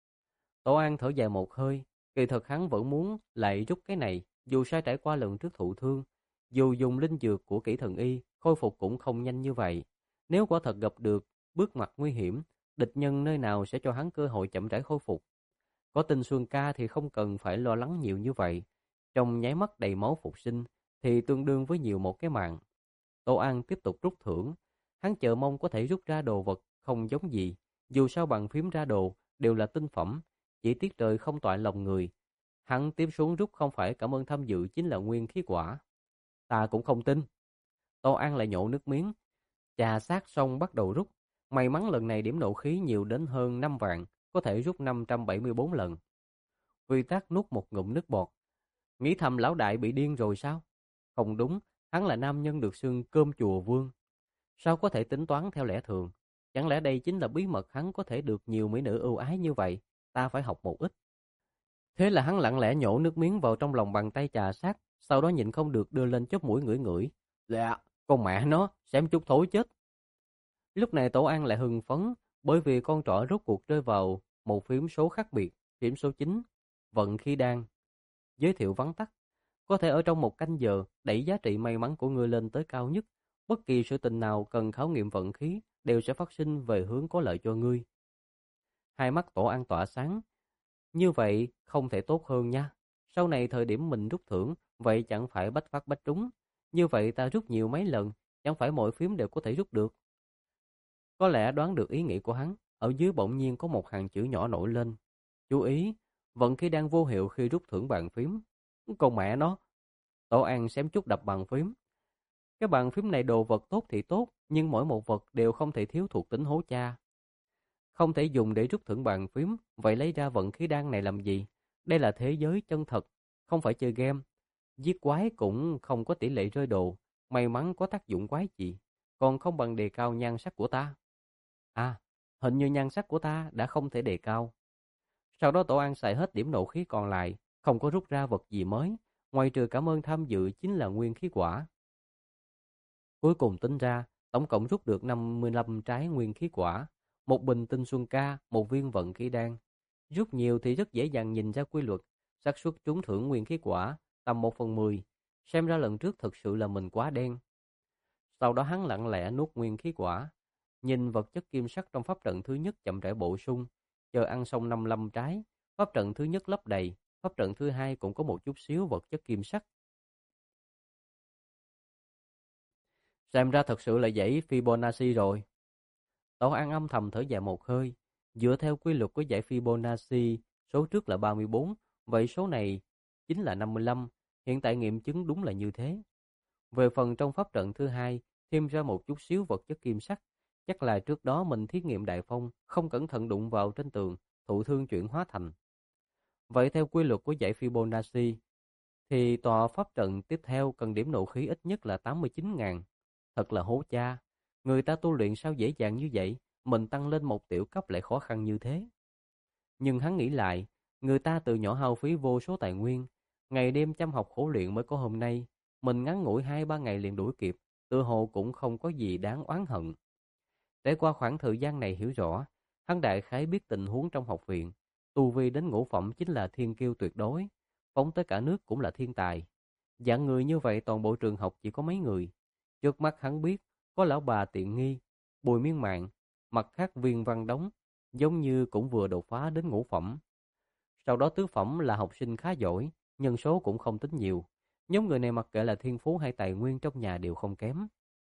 Tổ An thở dài một hơi, kỳ thật hắn vẫn muốn lại rút cái này, dù sai trải qua lần trước thụ thương, dù dùng linh dược của kỹ thần y, khôi phục cũng không nhanh như vậy. Nếu quả thật gặp được bước ngoặt nguy hiểm, địch nhân nơi nào sẽ cho hắn cơ hội chậm rãi khôi phục. Có Tinh Xuân Ca thì không cần phải lo lắng nhiều như vậy. Trong nháy mắt đầy máu phục sinh thì tương đương với nhiều một cái mạng. Tô An tiếp tục rút thưởng, hắn chờ mong có thể rút ra đồ vật không giống gì, dù sao bằng phím ra đồ đều là tinh phẩm, chỉ tiếc trời không toại lòng người. Hắn tiếp xuống rút không phải cảm ơn tham dự chính là nguyên khí quả. Ta cũng không tin. Tô An lại nhổ nước miếng, trà sát xong bắt đầu rút. May mắn lần này điểm nộ khí nhiều đến hơn năm vạn, có thể rút năm trăm bảy mươi bốn lần. Quy Tắc nuốt một ngụm nước bọt, nghĩ thầm lão đại bị điên rồi sao? Không đúng, hắn là nam nhân được xưng cơm chùa vương. Sao có thể tính toán theo lẽ thường? Chẳng lẽ đây chính là bí mật hắn có thể được nhiều mỹ nữ ưu ái như vậy? Ta phải học một ít. Thế là hắn lặng lẽ nhổ nước miếng vào trong lòng bàn tay trà sát, sau đó nhịn không được đưa lên chóp mũi ngửi ngửi. Dạ, con mẹ nó, xém chút thối chết. Lúc này Tổ An lại hưng phấn, bởi vì con trỏ rốt cuộc rơi vào một phím số khác biệt, phím số chín, vận khí đan. Giới thiệu vắn tắt, có thể ở trong một canh giờ đẩy giá trị may mắn của ngươi lên tới cao nhất. Bất kỳ sự tình nào cần khảo nghiệm vận khí đều sẽ phát sinh về hướng có lợi cho ngươi. Hai mắt Tổ An tỏa sáng. Như vậy không thể tốt hơn nha. Sau này thời điểm mình rút thưởng, vậy chẳng phải bách phát bách trúng. Như vậy ta rút nhiều mấy lần, chẳng phải mỗi phím đều có thể rút được. Có lẽ đoán được ý nghĩ của hắn, ở dưới bỗng nhiên có một hàng chữ nhỏ nổi lên. Chú ý, vận khí đang vô hiệu khi rút thưởng bàn phím. Con mẹ nó. Tổ An xém chút đập bàn phím. Cái bàn phím này đồ vật tốt thì tốt, nhưng mỗi một vật đều không thể thiếu thuộc tính hố cha. Không thể dùng để rút thưởng bàn phím, vậy lấy ra vận khí đan này làm gì? Đây là thế giới chân thật, không phải chơi game. Giết quái cũng không có tỷ lệ rơi đồ, may mắn có tác dụng quái gì, còn không bằng đề cao nhan sắc của ta. À, hình như nhan sắc của ta đã không thể đề cao. Sau đó Tổ An xài hết điểm nộ khí còn lại, không có rút ra vật gì mới, ngoài trừ cảm ơn tham dự chính là nguyên khí quả. Cuối cùng tính ra, tổng cộng rút được năm mươi lăm trái nguyên khí quả, một bình tinh xuân ca, một viên vận khí đan. Rút nhiều thì rất dễ dàng nhìn ra quy luật, xác suất trúng thưởng nguyên khí quả tầm một phần mười, xem ra lần trước thực sự là mình quá đen. Sau đó hắn lặng lẽ nuốt nguyên khí quả, nhìn vật chất kim sắc trong pháp trận thứ nhất chậm rãi bổ sung, chờ ăn xong năm mươi lăm trái, pháp trận thứ nhất lấp đầy, pháp trận thứ hai cũng có một chút xíu vật chất kim sắc. Xem ra thật sự là dãy Fibonacci rồi. Tổ An âm thầm thở dài một hơi. Dựa theo quy luật của dãy Fibonacci, số trước là ba mươi bốn, vậy số này chính là năm mươi lăm. Hiện tại nghiệm chứng đúng là như thế. Về phần trong pháp trận thứ hai, thêm ra một chút xíu vật chất kim sắc. Chắc là trước đó mình thí nghiệm đại phong, không cẩn thận đụng vào trên tường, thụ thương chuyển hóa thành. Vậy theo quy luật của dãy Fibonacci, thì tòa pháp trận tiếp theo cần điểm nộ khí ít nhất là tám mươi chín nghìn. Thật là hố cha. Người ta tu luyện sao dễ dàng như vậy, mình tăng lên một tiểu cấp lại khó khăn như thế. Nhưng hắn nghĩ lại, người ta từ nhỏ hao phí vô số tài nguyên, ngày đêm chăm học khổ luyện mới có hôm nay, mình ngắn ngủi hai ba ngày liền đuổi kịp, tự hồ cũng không có gì đáng oán hận. Trải qua khoảng thời gian này hiểu rõ, Hắn đại khái biết tình huống trong học viện, tu vi đến ngũ phẩm chính là thiên kiêu tuyệt đối, phóng tới cả nước cũng là thiên tài. Dạng người như vậy toàn bộ trường học chỉ có mấy người. Trước mắt hắn biết, có lão bà Tiện Nghi, Bùi Miên Mạng, mặt khác Viên Văn Đống, giống như cũng vừa đột phá đến ngũ phẩm. Sau đó tứ phẩm là học sinh khá giỏi, nhân số cũng không tính nhiều. Nhóm người này mặc kệ là thiên phú hay tài nguyên trong nhà đều không kém.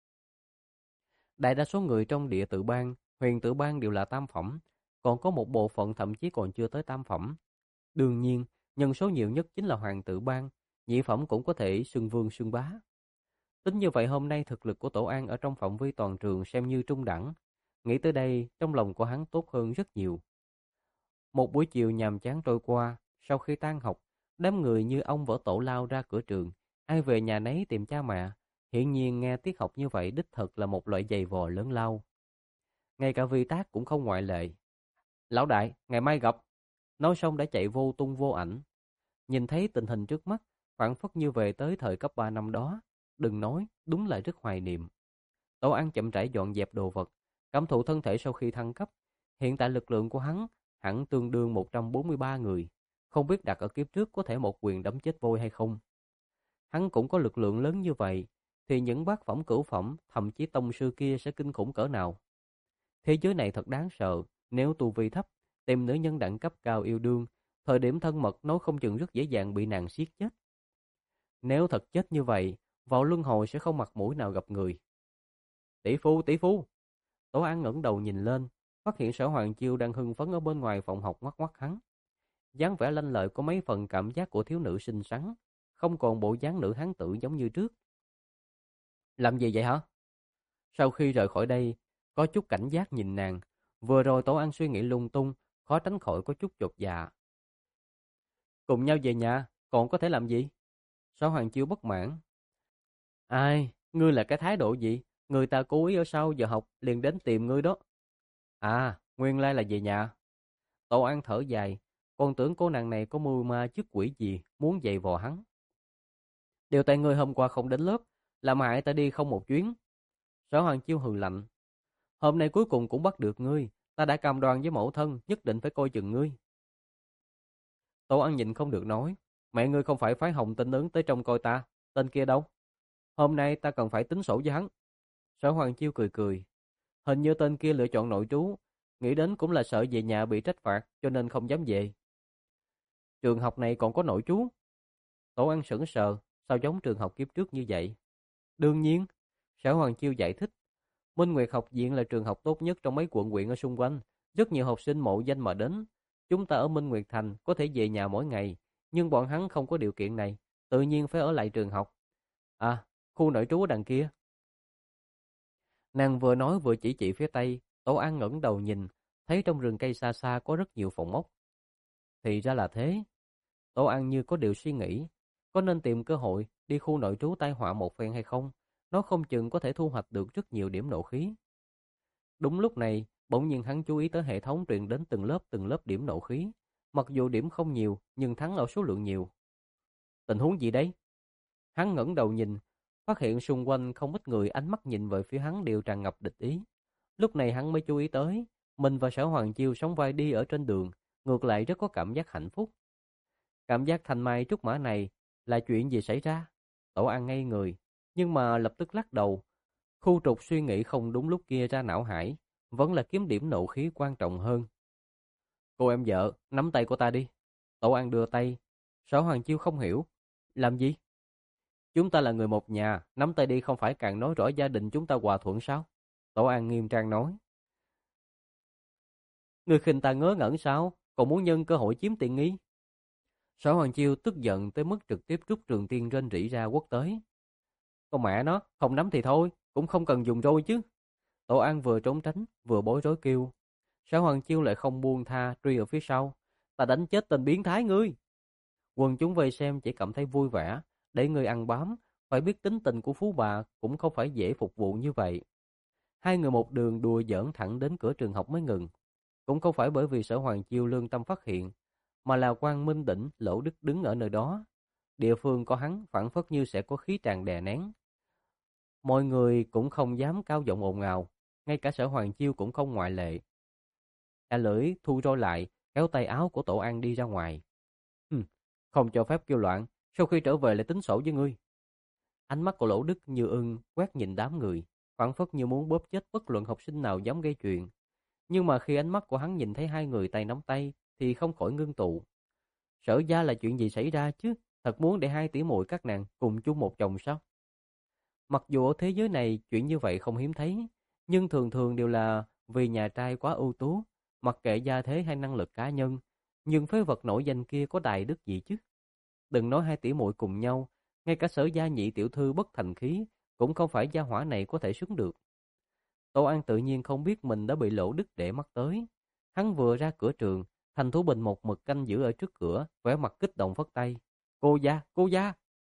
Đại đa số người trong địa tự bang, huyền tự bang đều là tam phẩm, còn có một bộ phận thậm chí còn chưa tới tam phẩm. Đương nhiên, nhân số nhiều nhất chính là hoàng tự bang, nhị phẩm cũng có thể xưng vương xưng bá. Tính như vậy hôm nay thực lực của Tổ An ở trong phạm vi toàn trường xem như trung đẳng. Nghĩ tới đây, trong lòng của hắn tốt hơn rất nhiều. Một buổi chiều nhàm chán trôi qua, sau khi tan học, đám người như ông vỡ tổ lao ra cửa trường, ai về nhà nấy tìm cha mẹ. Hiển nhiên nghe tiết học như vậy đích thực là một loại giày vò lớn lao. Ngay cả Vi Tác cũng không ngoại lệ. Lão đại, ngày mai gặp. Nói xong đã chạy vô tung vô ảnh. Nhìn thấy tình hình trước mắt, phảng phất như về tới thời cấp ba năm đó. Đừng nói, đúng là rất hoài niệm. Tổ An chậm rãi dọn dẹp đồ vật, cảm thụ thân thể sau khi thăng cấp. Hiện tại lực lượng của hắn hẳn tương đương một trăm bốn mươi ba người. Không biết đặt ở kiếp trước có thể một quyền đấm chết vôi hay không. Hắn cũng có lực lượng lớn như vậy, thì những bát phẩm cửu phẩm, thậm chí tông sư kia sẽ kinh khủng cỡ nào. Thế giới này thật đáng sợ, nếu tu vi thấp, tìm nữ nhân đẳng cấp cao yêu đương, thời điểm thân mật nói không chừng rất dễ dàng bị nàng siết chết. Nếu thật chết như vậy, vào luân hồi sẽ không mặt mũi nào gặp người. Tỷ phu, tỷ phu. Tố An ngẩng đầu nhìn lên, phát hiện Sở Hoàng Chiêu đang hưng phấn ở bên ngoài phòng học ngoắc ngoắc hắn. Dáng vẻ lanh lợi có mấy phần cảm giác của thiếu nữ xinh xắn, không còn bộ dáng nữ hán tử giống như trước. Làm gì vậy hả? Sau khi rời khỏi đây, có chút cảnh giác nhìn nàng. Vừa rồi Tổ An suy nghĩ lung tung, khó tránh khỏi có chút chột dạ. Cùng nhau về nhà, còn có thể làm gì? Sở Hoàng Chiêu bất mãn. Ai, ngươi là cái thái độ gì? Người ta cố ý ở sau giờ học liền đến tìm ngươi đó. À, nguyên lai là về nhà. Tổ An thở dài, còn tưởng cô nàng này có mưu ma trước quỷ gì, muốn giày vò hắn. Điều tại ngươi hôm qua không đến lớp, làm hại ta đi không một chuyến. Sở Hoàng Chiêu hừ lạnh. Hôm nay cuối cùng cũng bắt được ngươi, ta đã cam đoan với mẫu thân, nhất định phải coi chừng ngươi. Tổ An nhịn không được nói, mẹ ngươi không phải phái Hồng Tinh ứng tới trông coi ta, tên kia đâu? Hôm nay ta cần phải tính sổ với hắn. Sở Hoàng Chiêu cười cười, hình như tên kia lựa chọn nội trú, nghĩ đến cũng là sợ về nhà bị trách phạt, cho nên không dám về. Trường học này còn có nội trú? Tổ An sững sờ, sao giống trường học kiếp trước như vậy? Đương nhiên, Sở Hoàng Chiêu giải thích, Minh Nguyệt học viện là trường học tốt nhất trong mấy quận huyện ở xung quanh, rất nhiều học sinh mộ danh mà đến. Chúng ta ở Minh Nguyệt Thành có thể về nhà mỗi ngày, nhưng bọn hắn không có điều kiện này, tự nhiên phải ở lại trường học. À, khu nội trú ở đằng kia. Nàng vừa nói vừa chỉ chỉ phía tây, Tổ An ngẩng đầu nhìn, thấy trong rừng cây xa xa có rất nhiều phòng ốc. Thì ra là thế. Tổ An như có điều suy nghĩ, có nên tìm cơ hội đi khu nội trú tai họa một phen hay không? Nó không chừng có thể thu hoạch được rất nhiều điểm nộ khí. Đúng lúc này, bỗng nhiên hắn chú ý tới hệ thống truyền đến từng lớp từng lớp điểm nộ khí. Mặc dù điểm không nhiều, nhưng thắng ở số lượng nhiều. Tình huống gì đấy? Hắn ngẩng đầu nhìn, phát hiện xung quanh không ít người ánh mắt nhìn về phía hắn đều tràn ngập địch ý. Lúc này hắn mới chú ý tới, mình và Sở Hoàng Chiêu sóng vai đi ở trên đường, ngược lại rất có cảm giác hạnh phúc. Cảm giác thanh mai trúc mã này là chuyện gì xảy ra? Tổ An ngây người, nhưng mà lập tức lắc đầu. Khu trục suy nghĩ không đúng lúc kia ra não hải, vẫn là kiếm điểm nộ khí quan trọng hơn. Cô em vợ, nắm tay của ta đi. Tổ An đưa tay. Sở Hoàng Chiêu không hiểu. Làm gì? Chúng ta là người một nhà, nắm tay đi không phải càng nói rõ gia đình chúng ta hòa thuận sao? Tổ An nghiêm trang nói. Người khinh ta ngớ ngẩn sao? Còn muốn nhân cơ hội chiếm tiện nghi? Sở Hoàng Chiêu tức giận tới mức trực tiếp rút trường tiên rên rỉ ra quất tới. Con mẹ nó, không nắm thì thôi, cũng không cần dùng roi chứ. Tổ An vừa trốn tránh, vừa bối rối kêu. Sở Hoàng Chiêu lại không buông tha, truy ở phía sau. Ta đánh chết tên biến thái ngươi. Quần chúng vây xem chỉ cảm thấy vui vẻ, để người ăn bám, phải biết tính tình của phú bà cũng không phải dễ phục vụ như vậy. Hai người một đường đùa giỡn thẳng đến cửa trường học mới ngừng. Cũng không phải bởi vì Sở Hoàng Chiêu lương tâm phát hiện, mà là Quang Minh Đỉnh Lỗ Đức đứng ở nơi đó. Địa phương có hắn phảng phất như sẽ có khí tràn đè nén. Mọi người cũng không dám cao giọng ồn ào, ngay cả Sở Hoàng Chiêu cũng không ngoại lệ. A Lưỡi thu roi lại, kéo tay áo của Tổ An đi ra ngoài. Hừm, không cho phép kêu loạn, sau khi trở về lại tính sổ với ngươi. Ánh mắt của Lỗ Đức như ưng quét nhìn đám người, phảng phất như muốn bóp chết bất luận học sinh nào dám gây chuyện. Nhưng mà khi ánh mắt của hắn nhìn thấy hai người tay nắm tay thì không khỏi ngưng tụ. Sở Gia là chuyện gì xảy ra chứ? Thật muốn để hai tỷ muội các nàng cùng chung một chồng sao? Mặc dù ở thế giới này chuyện như vậy không hiếm thấy, nhưng thường thường đều là vì nhà trai quá ưu tú, mặc kệ gia thế hay năng lực cá nhân, nhưng phế vật nổi danh kia có đại đức gì chứ? Đừng nói hai tỷ muội cùng nhau, ngay cả Sở Gia nhị tiểu thư bất thành khí cũng không phải gia hỏa này có thể xứng được. Tô An tự nhiên không biết mình đã bị Lỗ Đức để mắt tới. Hắn vừa ra cửa trường, Thành Thủ Bình một mực canh giữ ở trước cửa, vẻ mặt kích động phất tay. Cô gia, cô gia.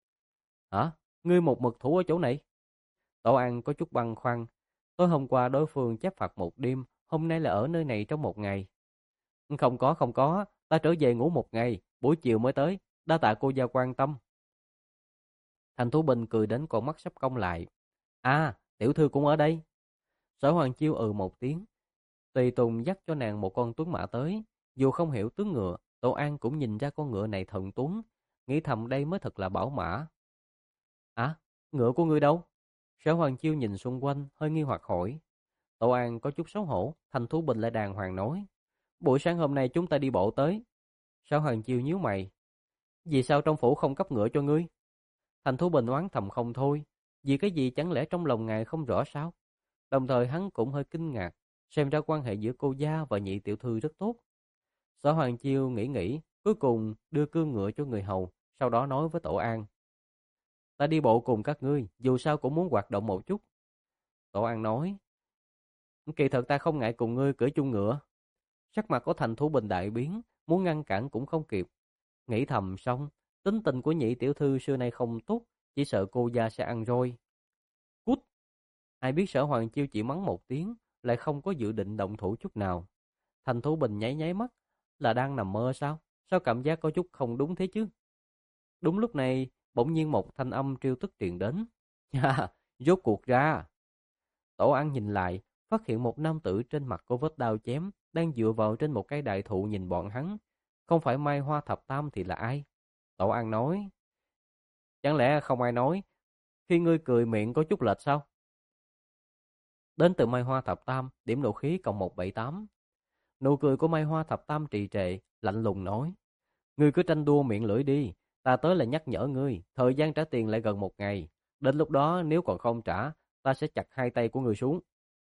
Hả? Ngươi một mực thủ ở chỗ này? Tô An có chút băn khoăn. Tối hôm qua đối phương chấp phạt một đêm, hôm nay là ở nơi này trong một ngày. Không có, không có, ta trở về ngủ một ngày, buổi chiều mới tới, đa tạ cô gia quan tâm. Thành Thủ Bình cười đến con mắt sắp cong lại. À, tiểu thư cũng ở đây. Sở Hoàng Chiêu ừ một tiếng. Tùy Tùng dắt cho nàng một con tuấn mã tới. Dù không hiểu tướng ngựa, Tô An cũng nhìn ra con ngựa này thần tuấn, nghĩ thầm đây mới thật là bảo mã. À, ngựa của ngươi đâu? Sở Hoàng Chiêu nhìn xung quanh, hơi nghi hoặc hỏi. Tô An có chút xấu hổ, Thành Thú Bình lại đàng hoàng nói. Buổi sáng hôm nay chúng ta đi bộ tới. Sở Hoàng Chiêu nhíu mày. Vì sao trong phủ không cấp ngựa cho ngươi? Thành Thú Bình oán thầm không thôi. Vì cái gì chẳng lẽ trong lòng ngài không rõ sao? Đồng thời hắn cũng hơi kinh ngạc, xem ra quan hệ giữa cô gia và nhị tiểu thư rất tốt. Sở Hoàng Chiêu nghĩ nghĩ, cuối cùng đưa cương ngựa cho người hầu, sau đó nói với Tổ An. Ta đi bộ cùng các ngươi, dù sao cũng muốn hoạt động một chút. Tổ An nói, kỳ thật ta không ngại cùng ngươi cưỡi chung ngựa. Sắc mặt của Thành Thủ Bình đại biến, muốn ngăn cản cũng không kịp. Nghĩ thầm xong, tính tình của nhị tiểu thư xưa nay không tốt, chỉ sợ cô gia sẽ ăn roi. Cút! Ai biết Sở Hoàng Chiêu chỉ mắng một tiếng, lại không có dự định động thủ chút nào. Thành Thủ Bình nháy nháy mắt, là đang nằm mơ sao? Sao cảm giác có chút không đúng thế chứ? Đúng lúc này, bỗng nhiên một thanh âm trêu tức truyền đến. Ha, rốt cuộc ra. Tổ An nhìn lại, phát hiện một nam tử trên mặt có vết đao chém, đang dựa vào trên một cây đại thụ nhìn bọn hắn. Không phải Mai Hoa Thập Tam thì là ai? Tổ An nói. Chẳng lẽ không ai nói, khi ngươi cười miệng có chút lệch sao? Đến từ Mai Hoa Thập Tam, điểm nộ khí cộng một bảy tám. Nụ cười của Mai Hoa Thập Tam trì trệ, lạnh lùng nói. Ngươi cứ tranh đua miệng lưỡi đi, ta tới là nhắc nhở ngươi, thời gian trả tiền lại gần một ngày. Đến lúc đó nếu còn không trả, ta sẽ chặt hai tay của ngươi xuống.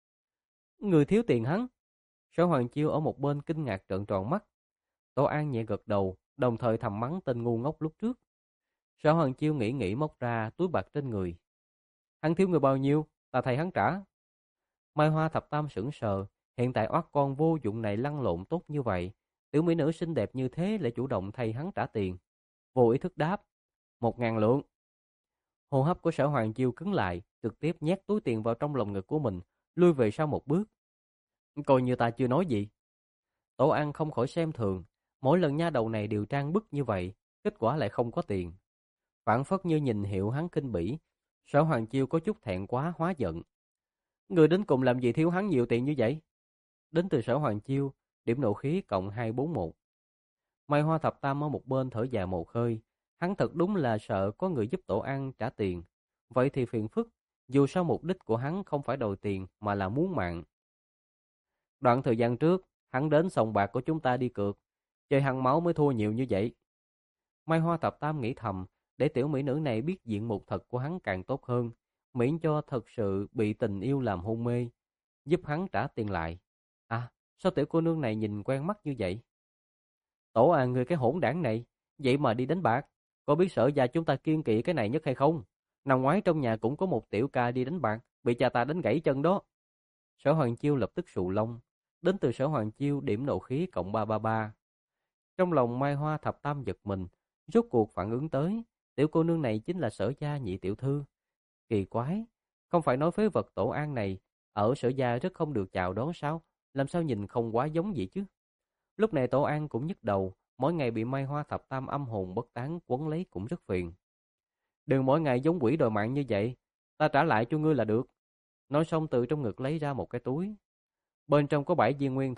Ngươi thiếu tiền hắn. Sở Hoàng Chiêu ở một bên kinh ngạc trợn tròn mắt. Tô An nhẹ gật đầu, đồng thời thầm mắng tên ngu ngốc lúc trước. Sở Hoàng Chiêu nghĩ nghĩ móc ra túi bạc trên người. Hắn thiếu người bao nhiêu, ta thay hắn trả. Mai Hoa Thập Tam sững sờ, hiện tại oát con vô dụng này lăn lộn tốt như vậy, tiểu mỹ nữ xinh đẹp như thế lại chủ động thay hắn trả tiền. Vô ý thức đáp, một ngàn lượng. Hô hấp của Sở Hoàng Chiêu cứng lại, trực tiếp nhét túi tiền vào trong lồng ngực của mình, lui về sau một bước. Coi như ta chưa nói gì. Tổ An không khỏi xem thường, mỗi lần nha đầu này đều trang bức như vậy, kết quả lại không có tiền. Phản phất như nhìn hiệu hắn kinh bỉ, Sở Hoàng Chiêu có chút thẹn quá hóa giận. Người đến cùng làm gì thiếu hắn nhiều tiền như vậy? Đến từ Sở Hoàng Chiêu, điểm nộ khí cộng hai bốn một. Mai Hoa Thập Tam ở một bên thở dài một hơi, hắn thật đúng là sợ có người giúp Tổ An trả tiền. Vậy thì phiền phức, dù sao mục đích của hắn không phải đòi tiền mà là muốn mạng. Đoạn thời gian trước, hắn đến sòng bạc của chúng ta đi cược, chơi hăng máu mới thua nhiều như vậy. Mai Hoa Thập Tam nghĩ thầm, để tiểu mỹ nữ này biết diện mục thật của hắn càng tốt hơn, miễn cho thật sự bị tình yêu làm hôn mê, giúp hắn trả tiền lại. À, sao tiểu cô nương này nhìn quen mắt như vậy? Tổ à, người cái hỗn đảng này, vậy mà đi đánh bạc, có biết Sở gia chúng ta kiêng kỵ cái này nhất hay không? Năm ngoái trong nhà cũng có một tiểu ca đi đánh bạc, bị cha ta đánh gãy chân đó. Sở Hoàng Chiêu lập tức sụ lông, đến từ Sở Hoàng Chiêu điểm nộ khí cộng ba ba ba. Trong lòng Mai Hoa Thập Tam giật mình, rốt cuộc phản ứng tới, tiểu cô nương này chính là Sở gia nhị tiểu thư. Kỳ quái, không phải nói phế vật Tổ An này ở Sở gia rất không được chào đón sao? Làm sao nhìn không quá giống vậy chứ? Lúc này Tổ An cũng nhức đầu, mỗi ngày bị Mai Hoa Thập Tam âm hồn bất tán quấn lấy cũng rất phiền. Đừng mỗi ngày giống quỷ đòi mạng như vậy, ta trả lại cho ngươi là được. Nói xong từ trong ngực lấy ra một cái túi. Bên trong có bảy viên nguyên thạch,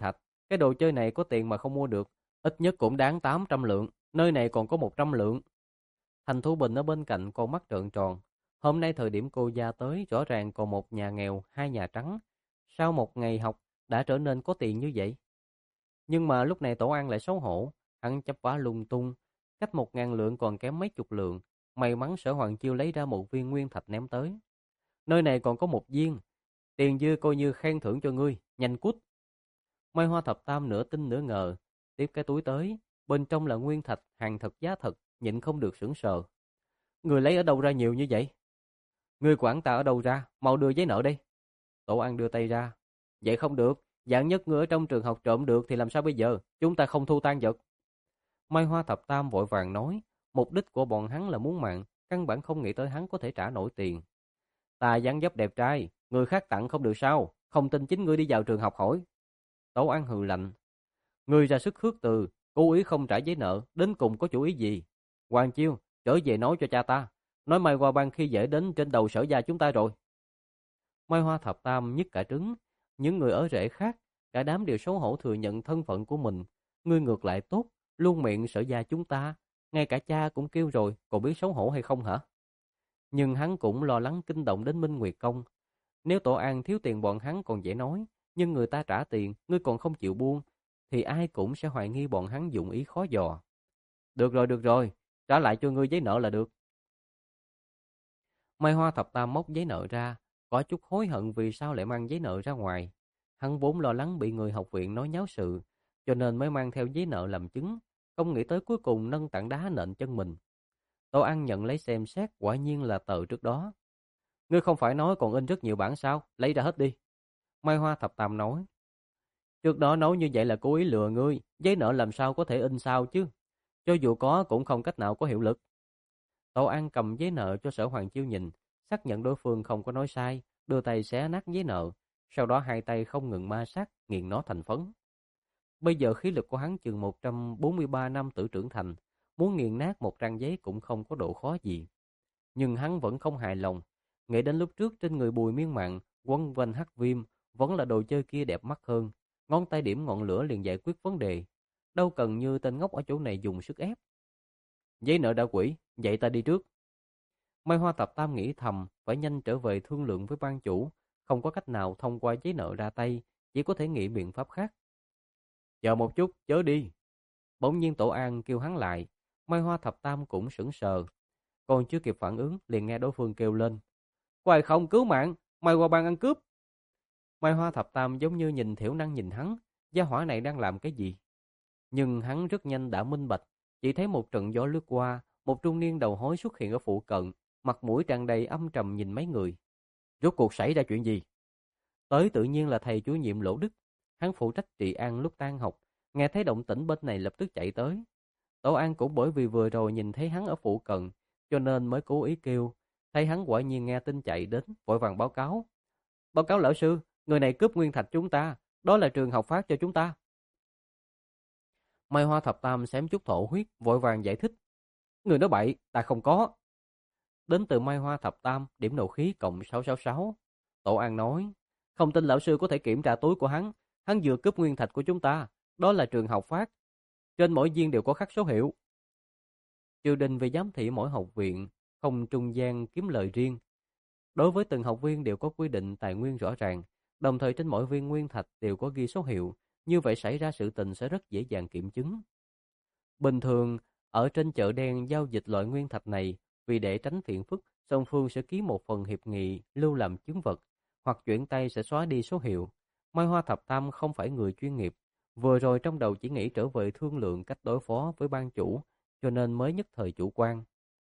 Cái đồ chơi này có tiền mà không mua được, ít nhất cũng đáng tám trăm lượng, nơi này còn có một trăm lượng. Thành Thu Bình ở bên cạnh con mắt trợn tròn. Hôm nay thời điểm cô gia tới, rõ ràng còn một nhà nghèo, hai nhà trắng. Sau một ngày học, đã trở nên có tiền như vậy? Nhưng mà lúc này Tổ An lại xấu hổ, hắn chấp vá lung tung, cách một ngàn lượng còn kém mấy chục lượng. May mắn Sở Hoàng Chiêu lấy ra một viên nguyên thạch ném tới. Nơi này còn có một viên, tiền dư coi như khen thưởng cho ngươi, nhanh cút. Mai Hoa Thập Tam nửa tin nửa ngờ, tiếp cái túi tới, bên trong là nguyên thạch, hàng thật giá thật, nhịn không được sững sờ. Người lấy ở đâu ra nhiều như vậy? Người quản ta ở đâu ra, mau đưa giấy nợ đây. Tổ An đưa tay ra. Vậy không được, dạng nhất người ở trong trường học trộm được thì làm sao bây giờ, chúng ta không thu tan vật. Mai Hoa Thập Tam vội vàng nói, mục đích của bọn hắn là muốn mạng, căn bản không nghĩ tới hắn có thể trả nổi tiền. Ta dáng dấp đẹp trai, người khác tặng không được sao, không tin chính ngươi đi vào trường học hỏi. Tổ An hừ lạnh. Ngươi ra sức khước từ, cố ý không trả giấy nợ, đến cùng có chủ ý gì? Hoàng Chiêu, trở về nói cho cha ta, nói Mai Hoa Bang khi dễ đến trên đầu Sở gia chúng ta rồi. Mai Hoa Thập Tam nhức cả trứng, những người ở rễ khác, cả đám đều xấu hổ thừa nhận thân phận của mình. Ngươi ngược lại tốt, luôn miệng Sở gia chúng ta, ngay cả cha cũng kêu rồi, còn biết xấu hổ hay không hả? Nhưng hắn cũng lo lắng kinh động đến Minh Nguyệt Công. Nếu Tổ An thiếu tiền bọn hắn còn dễ nói, nhưng người ta trả tiền, ngươi còn không chịu buông, thì ai cũng sẽ hoài nghi bọn hắn dụng ý khó dò. Được rồi, được rồi, trả lại cho ngươi giấy nợ là được. Mai Hoa Thập Tam móc giấy nợ ra, có chút hối hận vì sao lại mang giấy nợ ra ngoài. Hắn vốn lo lắng bị người học viện nói nháo sự, cho nên mới mang theo giấy nợ làm chứng, không nghĩ tới cuối cùng nâng tảng đá nện chân mình. Tổ An nhận lấy xem xét, quả nhiên là tờ trước đó. Ngươi không phải nói còn in rất nhiều bản sao, lấy ra hết đi. Mai Hoa Thập Tam nói. Trước đó nói như vậy là cố ý lừa ngươi, giấy nợ làm sao có thể in sao chứ. Cho dù có cũng không cách nào có hiệu lực. Tổ An cầm giấy nợ cho Sở Hoàng Chiêu nhìn, xác nhận đối phương không có nói sai, đưa tay xé nát giấy nợ, sau đó hai tay không ngừng ma sát, nghiền nó thành phấn. Bây giờ khí lực của hắn chừng một trăm bốn mươi ba năm tử trưởng thành, muốn nghiền nát một trang giấy cũng không có độ khó gì. Nhưng hắn vẫn không hài lòng, nghĩ đến lúc trước trên người Bùi Miên Mạn quấn quanh hắc viêm, vẫn là đồ chơi kia đẹp mắt hơn, ngón tay điểm ngọn lửa liền giải quyết vấn đề, đâu cần như tên ngốc ở chỗ này dùng sức ép. Giấy nợ đã quỷ, vậy ta đi trước. Mai Hoa Thập Tam nghĩ thầm, phải nhanh trở về thương lượng với ban chủ, không có cách nào thông qua giấy nợ ra tay, chỉ có thể nghĩ biện pháp khác. Chờ một chút, chớ đi. Bỗng nhiên Tổ An kêu hắn lại, Mai Hoa Thập Tam cũng sững sờ, còn chưa kịp phản ứng liền nghe đối phương kêu lên. Có ai không, cứu mạng, Mai Hoa Bang ăn cướp. Mai Hoa Thập Tam giống như nhìn thiểu năng nhìn hắn, gia hỏa này đang làm cái gì? Nhưng hắn rất nhanh đã minh bạch, chỉ thấy một trận gió lướt qua, một trung niên đầu hói xuất hiện ở phụ cận, mặt mũi tràn đầy âm trầm nhìn mấy người. Rốt cuộc xảy ra chuyện gì? Tới tự nhiên là thầy chủ nhiệm Lỗ Đức, hắn phụ trách trị an lúc tan học, nghe thấy động tĩnh bên này lập tức chạy tới. Tổ An cũng bởi vì vừa rồi nhìn thấy hắn ở phụ cận, cho nên mới cố ý kêu. Thấy hắn quả nhiên nghe tin chạy đến, vội vàng báo cáo. Báo cáo lão sư, người này cướp nguyên thạch chúng ta, đó là trường học phát cho chúng ta. Mai Hoa Thập Tam xém chút thổ huyết, vội vàng giải thích. Người nói bậy, ta không có. Đến từ Mai Hoa Thập Tam, điểm nộ khí cộng sáu sáu sáu. Tổ An nói, không tin lão sư có thể kiểm tra túi của hắn, hắn vừa cướp nguyên thạch của chúng ta, đó là trường học phát. Trên mỗi viên đều có khắc số hiệu. Triều đình về giám thị mỗi học viện, không trung gian kiếm lời riêng. Đối với từng học viên đều có quy định tài nguyên rõ ràng, đồng thời trên mỗi viên nguyên thạch đều có ghi số hiệu, như vậy xảy ra sự tình sẽ rất dễ dàng kiểm chứng. Bình thường, ở trên chợ đen giao dịch loại nguyên thạch này, vì để tránh phiền phức, song phương sẽ ký một phần hiệp nghị lưu làm chứng vật, hoặc chuyển tay sẽ xóa đi số hiệu. Mai Hoa Thập Tam không phải người chuyên nghiệp, vừa rồi trong đầu chỉ nghĩ trở về thương lượng cách đối phó với ban chủ, cho nên mới nhất thời chủ quan.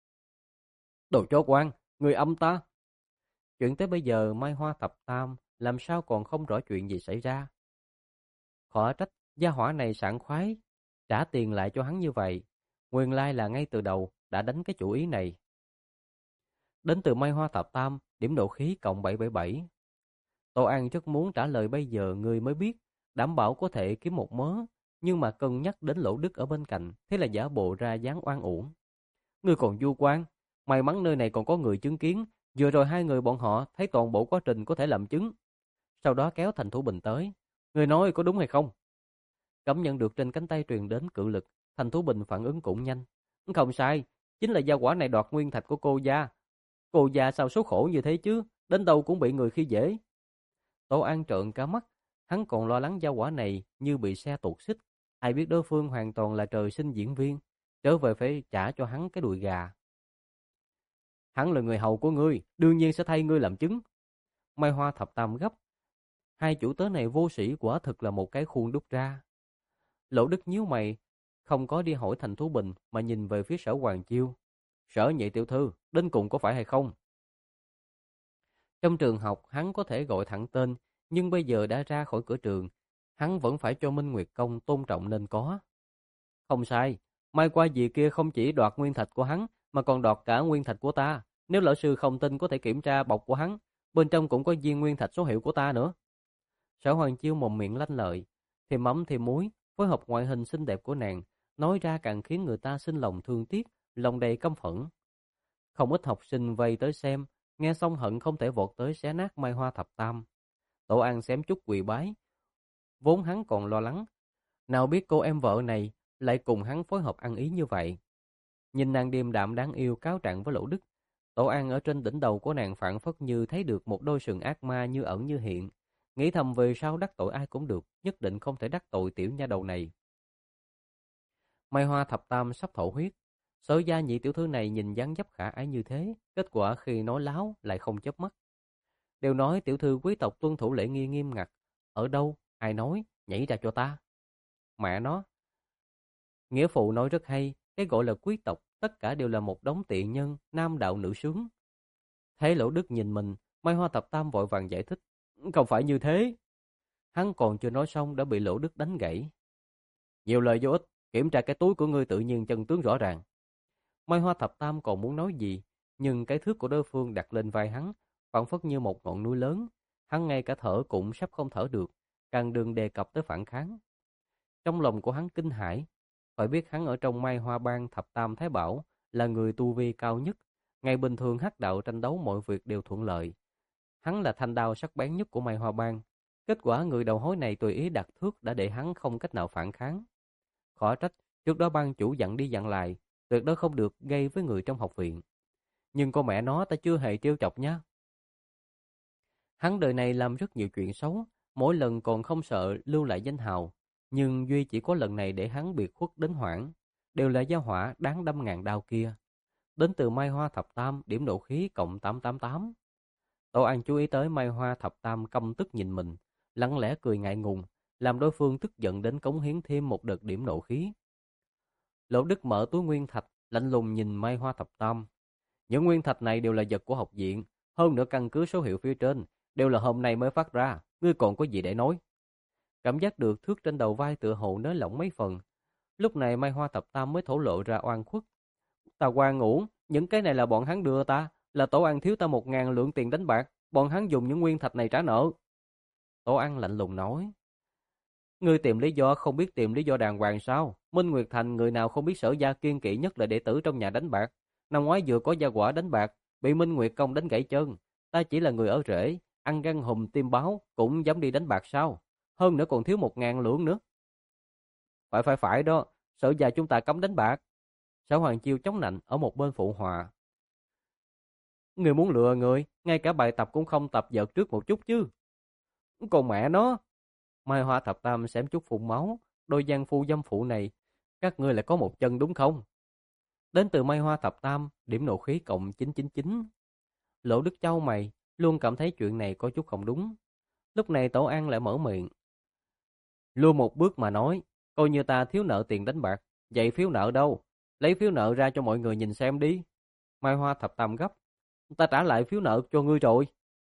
Đồ chó quan, người âm ta! Chuyện tới bây giờ Mai Hoa Thập Tam làm sao còn không rõ chuyện gì xảy ra. Khó trách gia hỏa này sảng khoái trả tiền lại cho hắn như vậy, nguyên lai là ngay từ đầu đã đánh cái chủ ý này. Đến từ Mai Hoa Thập Tam, điểm độ khí cộng bảy bảy bảy. Tô An rất muốn trả lời bây giờ người mới biết, đảm bảo có thể kiếm một mớ, nhưng mà cân nhắc đến Lỗ Đức ở bên cạnh, thế là giả bộ ra dáng oan uổng. Ngươi còn du quan, may mắn nơi này còn có người chứng kiến, vừa rồi hai người bọn họ thấy toàn bộ quá trình có thể làm chứng. Sau đó kéo Thành Thủ Bình tới. Ngươi nói có đúng hay không? Cảm nhận được trên cánh tay truyền đến cự lực, Thành Thú Bình phản ứng cũng nhanh. Không sai, chính là gia hỏa này đoạt nguyên thạch của cô gia. Cô gia sao số khổ như thế chứ, đến đâu cũng bị người khi dễ. Tô An trợn cả mắt, hắn còn lo lắng gia hỏa này như bị xe tuột xích. Ai biết đối phương hoàn toàn là trời sinh diễn viên, trở về phải trả cho hắn cái đùi gà. Hắn là người hầu của ngươi, đương nhiên sẽ thay ngươi làm chứng. Mai Hoa thập tam gấp. Hai chủ tớ này vô sĩ quả thực là một cái khuôn đúc ra. Lỗ Đức nhíu mày, không có đi hỏi Thành Thú Bình mà nhìn về phía Sở Hoàng Chiêu. Sở nhị tiểu thư, đến cùng có phải hay không? Trong trường học hắn có thể gọi thẳng tên, nhưng bây giờ đã ra khỏi cửa trường, hắn vẫn phải cho Minh Nguyệt Công tôn trọng nên có. Không sai, mai qua dì kia không chỉ đoạt nguyên thạch của hắn, mà còn đoạt cả nguyên thạch của ta. Nếu lão sư không tin có thể kiểm tra bọc của hắn, bên trong cũng có viên nguyên thạch số hiệu của ta nữa. Sở Hoàng Chiêu mồm miệng lanh lợi, thêm mắm thêm muối, phối hợp ngoại hình xinh đẹp của nàng, nói ra càng khiến người ta sinh lòng thương tiếc, lòng đầy căm phẫn. Không ít học sinh vây tới xem, nghe xong hận không thể vọt tới xé nát Mai Hoa thập tam. Tổ An xém chút quỳ bái, vốn hắn còn lo lắng, nào biết cô em vợ này lại cùng hắn phối hợp ăn ý như vậy. Nhìn nàng điềm đạm đáng yêu cáo trạng với Lỗ Đức, Tổ An ở trên đỉnh đầu của nàng phảng phất như thấy được một đôi sừng ác ma như ẩn như hiện, nghĩ thầm về sau đắc tội ai cũng được, nhất định không thể đắc tội tiểu nha đầu này. Mai Hoa thập tam sắp thổ huyết, Sở gia nhị tiểu thư này nhìn dáng dấp khả ái như thế, kết quả khi nói láo lại không chớp mắt. Đều nói tiểu thư quý tộc tuân thủ lễ nghi nghiêm ngặt, ở đâu, ai nói, nhảy ra cho ta. Mẹ nó, nghĩa phụ nói rất hay, cái gọi là quý tộc, tất cả đều là một đống tiện nhân, nam đạo nữ sướng. Thấy Lỗ Đức nhìn mình, Mai Hoa thập tam vội vàng giải thích, không phải như thế. Hắn còn chưa nói xong đã bị Lỗ Đức đánh gãy. Nhiều lời vô ích, kiểm tra cái túi của ngươi tự nhiên chân tướng rõ ràng. Mai Hoa thập tam còn muốn nói gì, nhưng cái thước của đối phương đặt lên vai hắn, phảng phất như một ngọn núi lớn, hắn ngay cả thở cũng sắp không thở được, càng đừng đề cập tới phản kháng. Trong lòng của hắn kinh hãi, phải biết hắn ở trong Mai Hoa bang thập tam thái bảo là người tu vi cao nhất, ngày bình thường hắc đạo tranh đấu mọi việc đều thuận lợi. Hắn là thanh đao sắc bén nhất của Mai Hoa bang, kết quả người đầu hối này tùy ý đặt thước đã để hắn không cách nào phản kháng. Khó trách, trước đó ban chủ dặn đi dặn lại, tuyệt đối không được gây với người trong học viện. Nhưng con mẹ nó ta chưa hề trêu chọc nhá. Hắn đời này làm rất nhiều chuyện xấu, mỗi lần còn không sợ lưu lại danh hào. Nhưng duy chỉ có lần này để hắn biệt khuất đến hoảng, đều là gia hỏa đáng đâm ngàn đao kia. Đến từ Mai Hoa thập tam, điểm nộ khí cộng tám tám tám. Tô An chú ý tới Mai Hoa thập tam căm tức nhìn mình, lặng lẽ cười ngại ngùng, làm đối phương tức giận đến cống hiến thêm một đợt điểm nộ khí. Lỗ Đức mở túi nguyên thạch, lạnh lùng nhìn Mai Hoa thập tam. Những nguyên thạch này đều là vật của học viện, hơn nữa căn cứ số hiệu phía trên, đều là hôm nay mới phát ra, ngươi còn có gì để nói? Cảm giác được thước trên đầu vai tựa hồ nới lỏng mấy phần. Lúc này Mai Hoa thập tam mới thổ lộ ra oan khuất. Ta oan uổng, những cái này là bọn hắn đưa ta, là Tổ An thiếu ta một ngàn lượng tiền đánh bạc, bọn hắn dùng những nguyên thạch này trả nợ. Tổ An lạnh lùng nói. Ngươi tìm lý do không biết tìm lý do đàng hoàng sao? Minh Nguyệt Thành người nào không biết Sở gia kiên kỵ nhất là đệ tử trong nhà đánh bạc. Năm ngoái vừa có gia quả đánh bạc, bị Minh Nguyệt Công đánh gãy chân. Ta chỉ là người ở rễ, ăn gan hùm tim báo, cũng dám đi đánh bạc sao? Hơn nữa còn thiếu một ngàn lượng nữa. Phải phải phải đó, Sở gia chúng ta cấm đánh bạc. Sở Hoàng Chiêu chống nạnh ở một bên phụ họa. Người muốn lừa người, ngay cả bài tập cũng không tập dượt trước một chút chứ. Còn mẹ nó. Mai Hoa thập tam xém chút phun máu, đôi giang phu dâm phụ này, các ngươi lại có một chân đúng không? Đến từ Mai Hoa thập tam, điểm nộ khí cộng chín chín chín. Lỗ Đức Châu mày, luôn cảm thấy chuyện này có chút không đúng. Lúc này Tổ An lại mở miệng. Lui một bước mà nói, coi như ta thiếu nợ tiền đánh bạc, vậy phiếu nợ đâu? Lấy phiếu nợ ra cho mọi người nhìn xem đi. Mai Hoa thập tam gấp. Ta trả lại phiếu nợ cho ngươi rồi.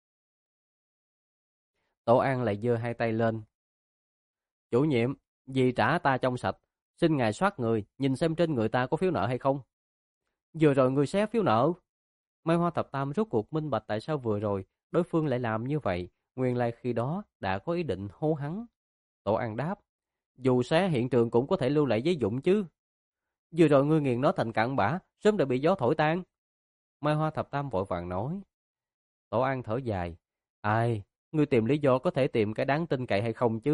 Tổ An lại giơ hai tay lên. Chủ nhiệm, vì trả ta trong sạch, xin ngài soát người, nhìn xem trên người ta có phiếu nợ hay không. Vừa rồi người xé phiếu nợ. Mai Hoa thập tam rốt cuộc minh bạch tại sao vừa rồi đối phương lại làm như vậy, nguyên lai khi đó đã có ý định hô hắn. Tổ An đáp, dù xé hiện trường cũng có thể lưu lại giấy dụng chứ. Vừa rồi ngươi nghiền nó thành cặn bã, sớm đã bị gió thổi tan. Mai Hoa thập tam vội vàng nói. Tổ An thở dài, ai, ngươi tìm lý do có thể tìm cái đáng tin cậy hay không chứ,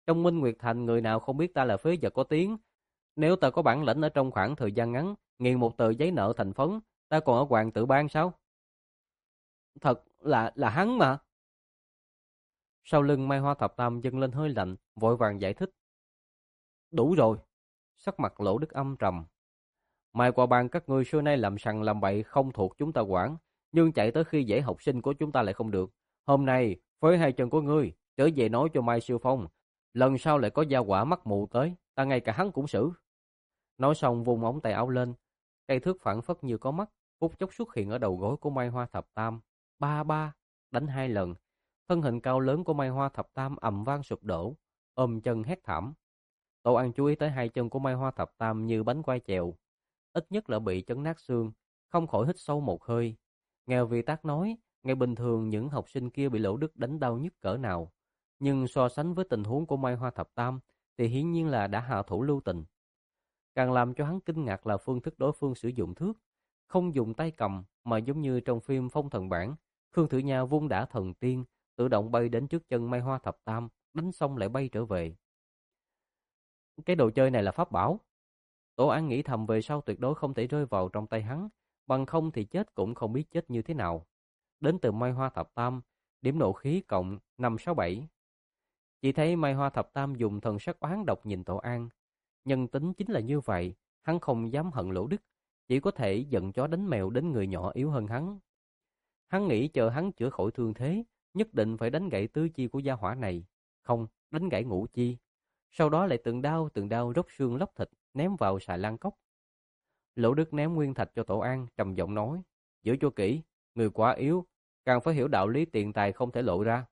Trong Minh Nguyệt Thành người nào không biết ta là phế vật có tiếng. Nếu ta có bản lĩnh ở trong khoảng thời gian ngắn, nghiền một tờ giấy nợ thành phấn, ta còn ở Hoàng Tự Ban sao? Thật là là hắn mà. Sau lưng Mai Hoa Thập Tam dâng lên hơi lạnh, vội vàng giải thích. Đủ rồi. Sắc mặt Lỗ Đức âm trầm. Mai qua bang các ngươi xưa nay làm sằng làm bậy không thuộc chúng ta quản, nhưng chạy tới khi dễ học sinh của chúng ta lại không được. Hôm nay, với hai chân của ngươi, trở về nói cho Mai Siêu Phong, lần sau lại có gia quả mắt mù tới, ta ngay cả hắn cũng xử. Nói xong vùng ống tay áo lên, cây thước phản phất như có mắt, phút chốc xuất hiện ở đầu gối của Mai Hoa Thập Tam. Ba ba, đánh hai lần. Thân hình cao lớn của Mai Hoa Thập Tam ầm vang sụp đổ, ôm chân hét thảm. Tô An chú ý tới hai chân của Mai Hoa Thập Tam như bánh quai chèo, ít nhất là bị chấn nát xương, không khỏi hít sâu một hơi. Nghe vị tác nói, ngày bình thường những học sinh kia bị Lỗ Đức đánh đau nhất cỡ nào, nhưng so sánh với tình huống của Mai Hoa Thập Tam thì hiển nhiên là đã hạ thủ lưu tình. Càng làm cho hắn kinh ngạc là phương thức đối phương sử dụng thước, không dùng tay cầm mà giống như trong phim Phong Thần Bản, Khương Thử Nha vung đả thần tiên, tự động bay đến trước chân Mai Hoa Thập Tam, đánh xong lại bay trở về. Cái đồ chơi này là pháp bảo. Tổ An nghĩ thầm về sau tuyệt đối không thể rơi vào trong tay hắn, bằng không thì chết cũng không biết chết như thế nào. Đến từ Mai Hoa Thập Tam, điểm nộ khí cộng năm sáu bảy. Chỉ thấy Mai Hoa Thập Tam dùng thần sắc oán độc nhìn Tổ An. Nhân tính chính là như vậy, hắn không dám hận Lỗ Đức, chỉ có thể giận chó đánh mèo đến người nhỏ yếu hơn hắn. Hắn nghĩ chờ hắn chữa khỏi thương thế, nhất định phải đánh gãy tứ chi của gia hỏa này, không, đánh gãy ngũ chi. Sau đó lại từng đao từng đao róc xương lóc thịt ném vào xà lan cốc. Lỗ Đức ném nguyên thạch cho Tổ An, trầm giọng nói: giữ cho kỹ, người quá yếu, càng phải hiểu đạo lý tiền tài không thể lộ ra.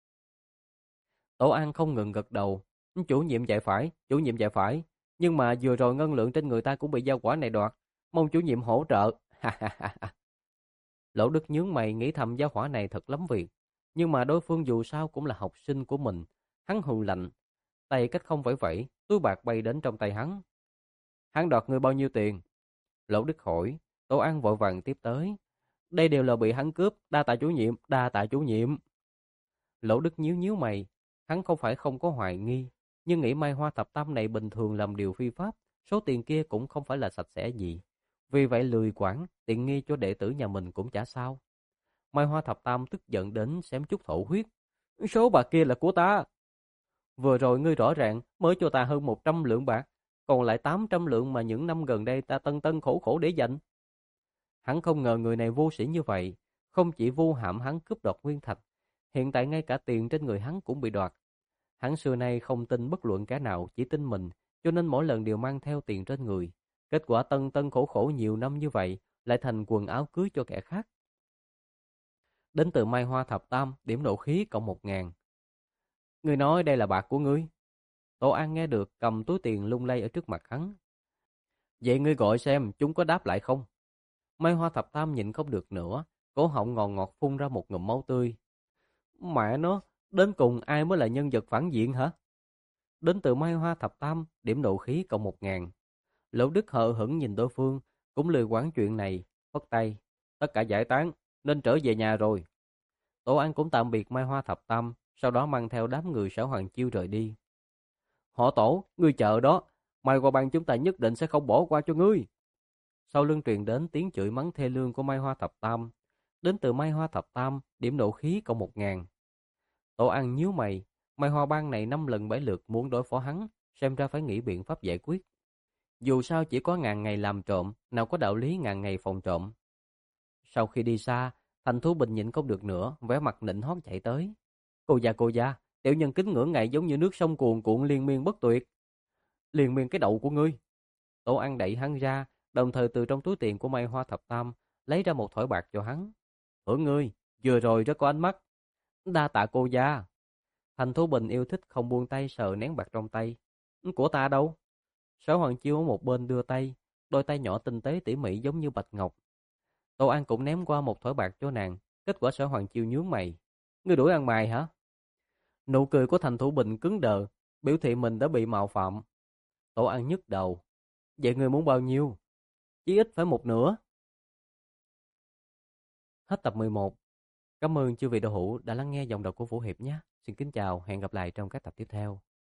Tổ An không ngừng gật đầu: chủ nhiệm dạy phải, chủ nhiệm dạy phải, nhưng mà vừa rồi ngân lượng trên người ta cũng bị gia quả này đoạt, mong chủ nhiệm hỗ trợ. Lỗ Đức nhướng mày nghĩ thầm gia hỏa này thật lắm việc, nhưng mà đối phương dù sao cũng là học sinh của mình. Hắn hừ lạnh, tay cách không vẫy vẫy, túi bạc bay đến trong tay hắn. Hắn đoạt ngươi bao nhiêu tiền? Lỗ Đức hỏi. Tổ An vội vàng tiếp tới: đây đều là bị hắn cướp, đa tạ chủ nhiệm, đa tạ chủ nhiệm. Lỗ Đức nhíu nhíu mày, hắn không phải không có hoài nghi, nhưng nghĩ Mai Hoa Thập Tam này bình thường làm điều phi pháp, số tiền kia cũng không phải là sạch sẽ gì. Vì vậy lười quản, tiện nghi cho đệ tử nhà mình cũng chả sao. Mai Hoa Thập Tam tức giận đến xém chút thổ huyết. Số bạc kia là của ta. Vừa rồi ngươi rõ ràng mới cho ta hơn một trăm lượng bạc, còn lại tám trăm lượng mà những năm gần đây ta tân tân khổ khổ để dành. Hắn không ngờ người này vô sĩ như vậy, không chỉ vu hãm hắn cướp đoạt nguyên thạch, hiện tại ngay cả tiền trên người hắn cũng bị đoạt. Hắn xưa nay không tin bất luận kẻ nào, chỉ tin mình, cho nên mỗi lần đều mang theo tiền trên người. Kết quả tân tân khổ khổ nhiều năm như vậy, lại thành quần áo cưới cho kẻ khác. Đến từ Mai Hoa Thập Tam, điểm nộ khí cộng một ngàn. Ngươi nói đây là bạc của ngươi. Tổ An nghe được, cầm túi tiền lung lay ở trước mặt hắn. Vậy ngươi gọi xem chúng có đáp lại không? Mai Hoa Thập Tam nhịn không được nữa, cổ họng ngọt ngọt phun ra một ngụm máu tươi. Mẹ nó, đến cùng ai mới là nhân vật phản diện hả? Đến từ Mai Hoa Thập Tam, điểm nộ khí cộng một ngàn. Lỗ Đức hờ hững nhìn đối phương, cũng lười quản chuyện này, phất tay. Tất cả giải tán, nên trở về nhà rồi. Tổ An cũng tạm biệt Mai Hoa Thập Tam, sau đó mang theo đám người Sở Hoàng Chiêu rời đi. Họ Tổ, ngươi chờ đó, Mai qua bang chúng ta nhất định sẽ không bỏ qua cho ngươi. Sau lưng truyền đến tiếng chửi mắng thê lương của Mai Hoa Thập Tam. Đến từ Mai Hoa Thập Tam, điểm nộ khí cộng một ngàn. Tổ An nhíu mày, Mai Hoa bang này năm lần bảy lượt muốn đối phó hắn, xem ra phải nghĩ biện pháp giải quyết. Dù sao chỉ có ngàn ngày làm trộm, nào có đạo lý ngàn ngày phòng trộm. Sau khi đi xa, Thành Thú Bình nhịn không được nữa, vẻ mặt nịnh hót chạy tới. Cô già cô già, tiểu nhân kính ngưỡng ngài giống như nước sông cuồn cuộn liên miên bất tuyệt. Liên miên cái đậu của ngươi. Tổ An đẩy hắn ra, đồng thời từ trong túi tiền của Mai Hoa Thập Tam lấy ra một thỏi bạc cho hắn. Hưởng ngươi, vừa rồi rất có ánh mắt. Đa tạ cô gia. Thành Thú Bình yêu thích không buông tay sờ nén bạc trong tay. Của ta đâu? Sở Hoàng Chiêu ở một bên đưa tay, đôi tay nhỏ tinh tế tỉ mỉ giống như bạch ngọc. Tô An cũng ném qua một thỏi bạc cho nàng, kết quả Sở Hoàng Chiêu nhướng mày. Ngươi đuổi ăn mày hả? Nụ cười của Thành Thủ Bình cứng đờ, biểu thị mình đã bị mạo phạm. Tô An nhức đầu. Vậy ngươi muốn bao nhiêu? Chí ít phải một nửa. Hết tập mười một. Cảm ơn chư vị đạo hữu đã lắng nghe giọng đọc của Vũ Hiệp nhé. Xin kính chào, hẹn gặp lại trong các tập tiếp theo.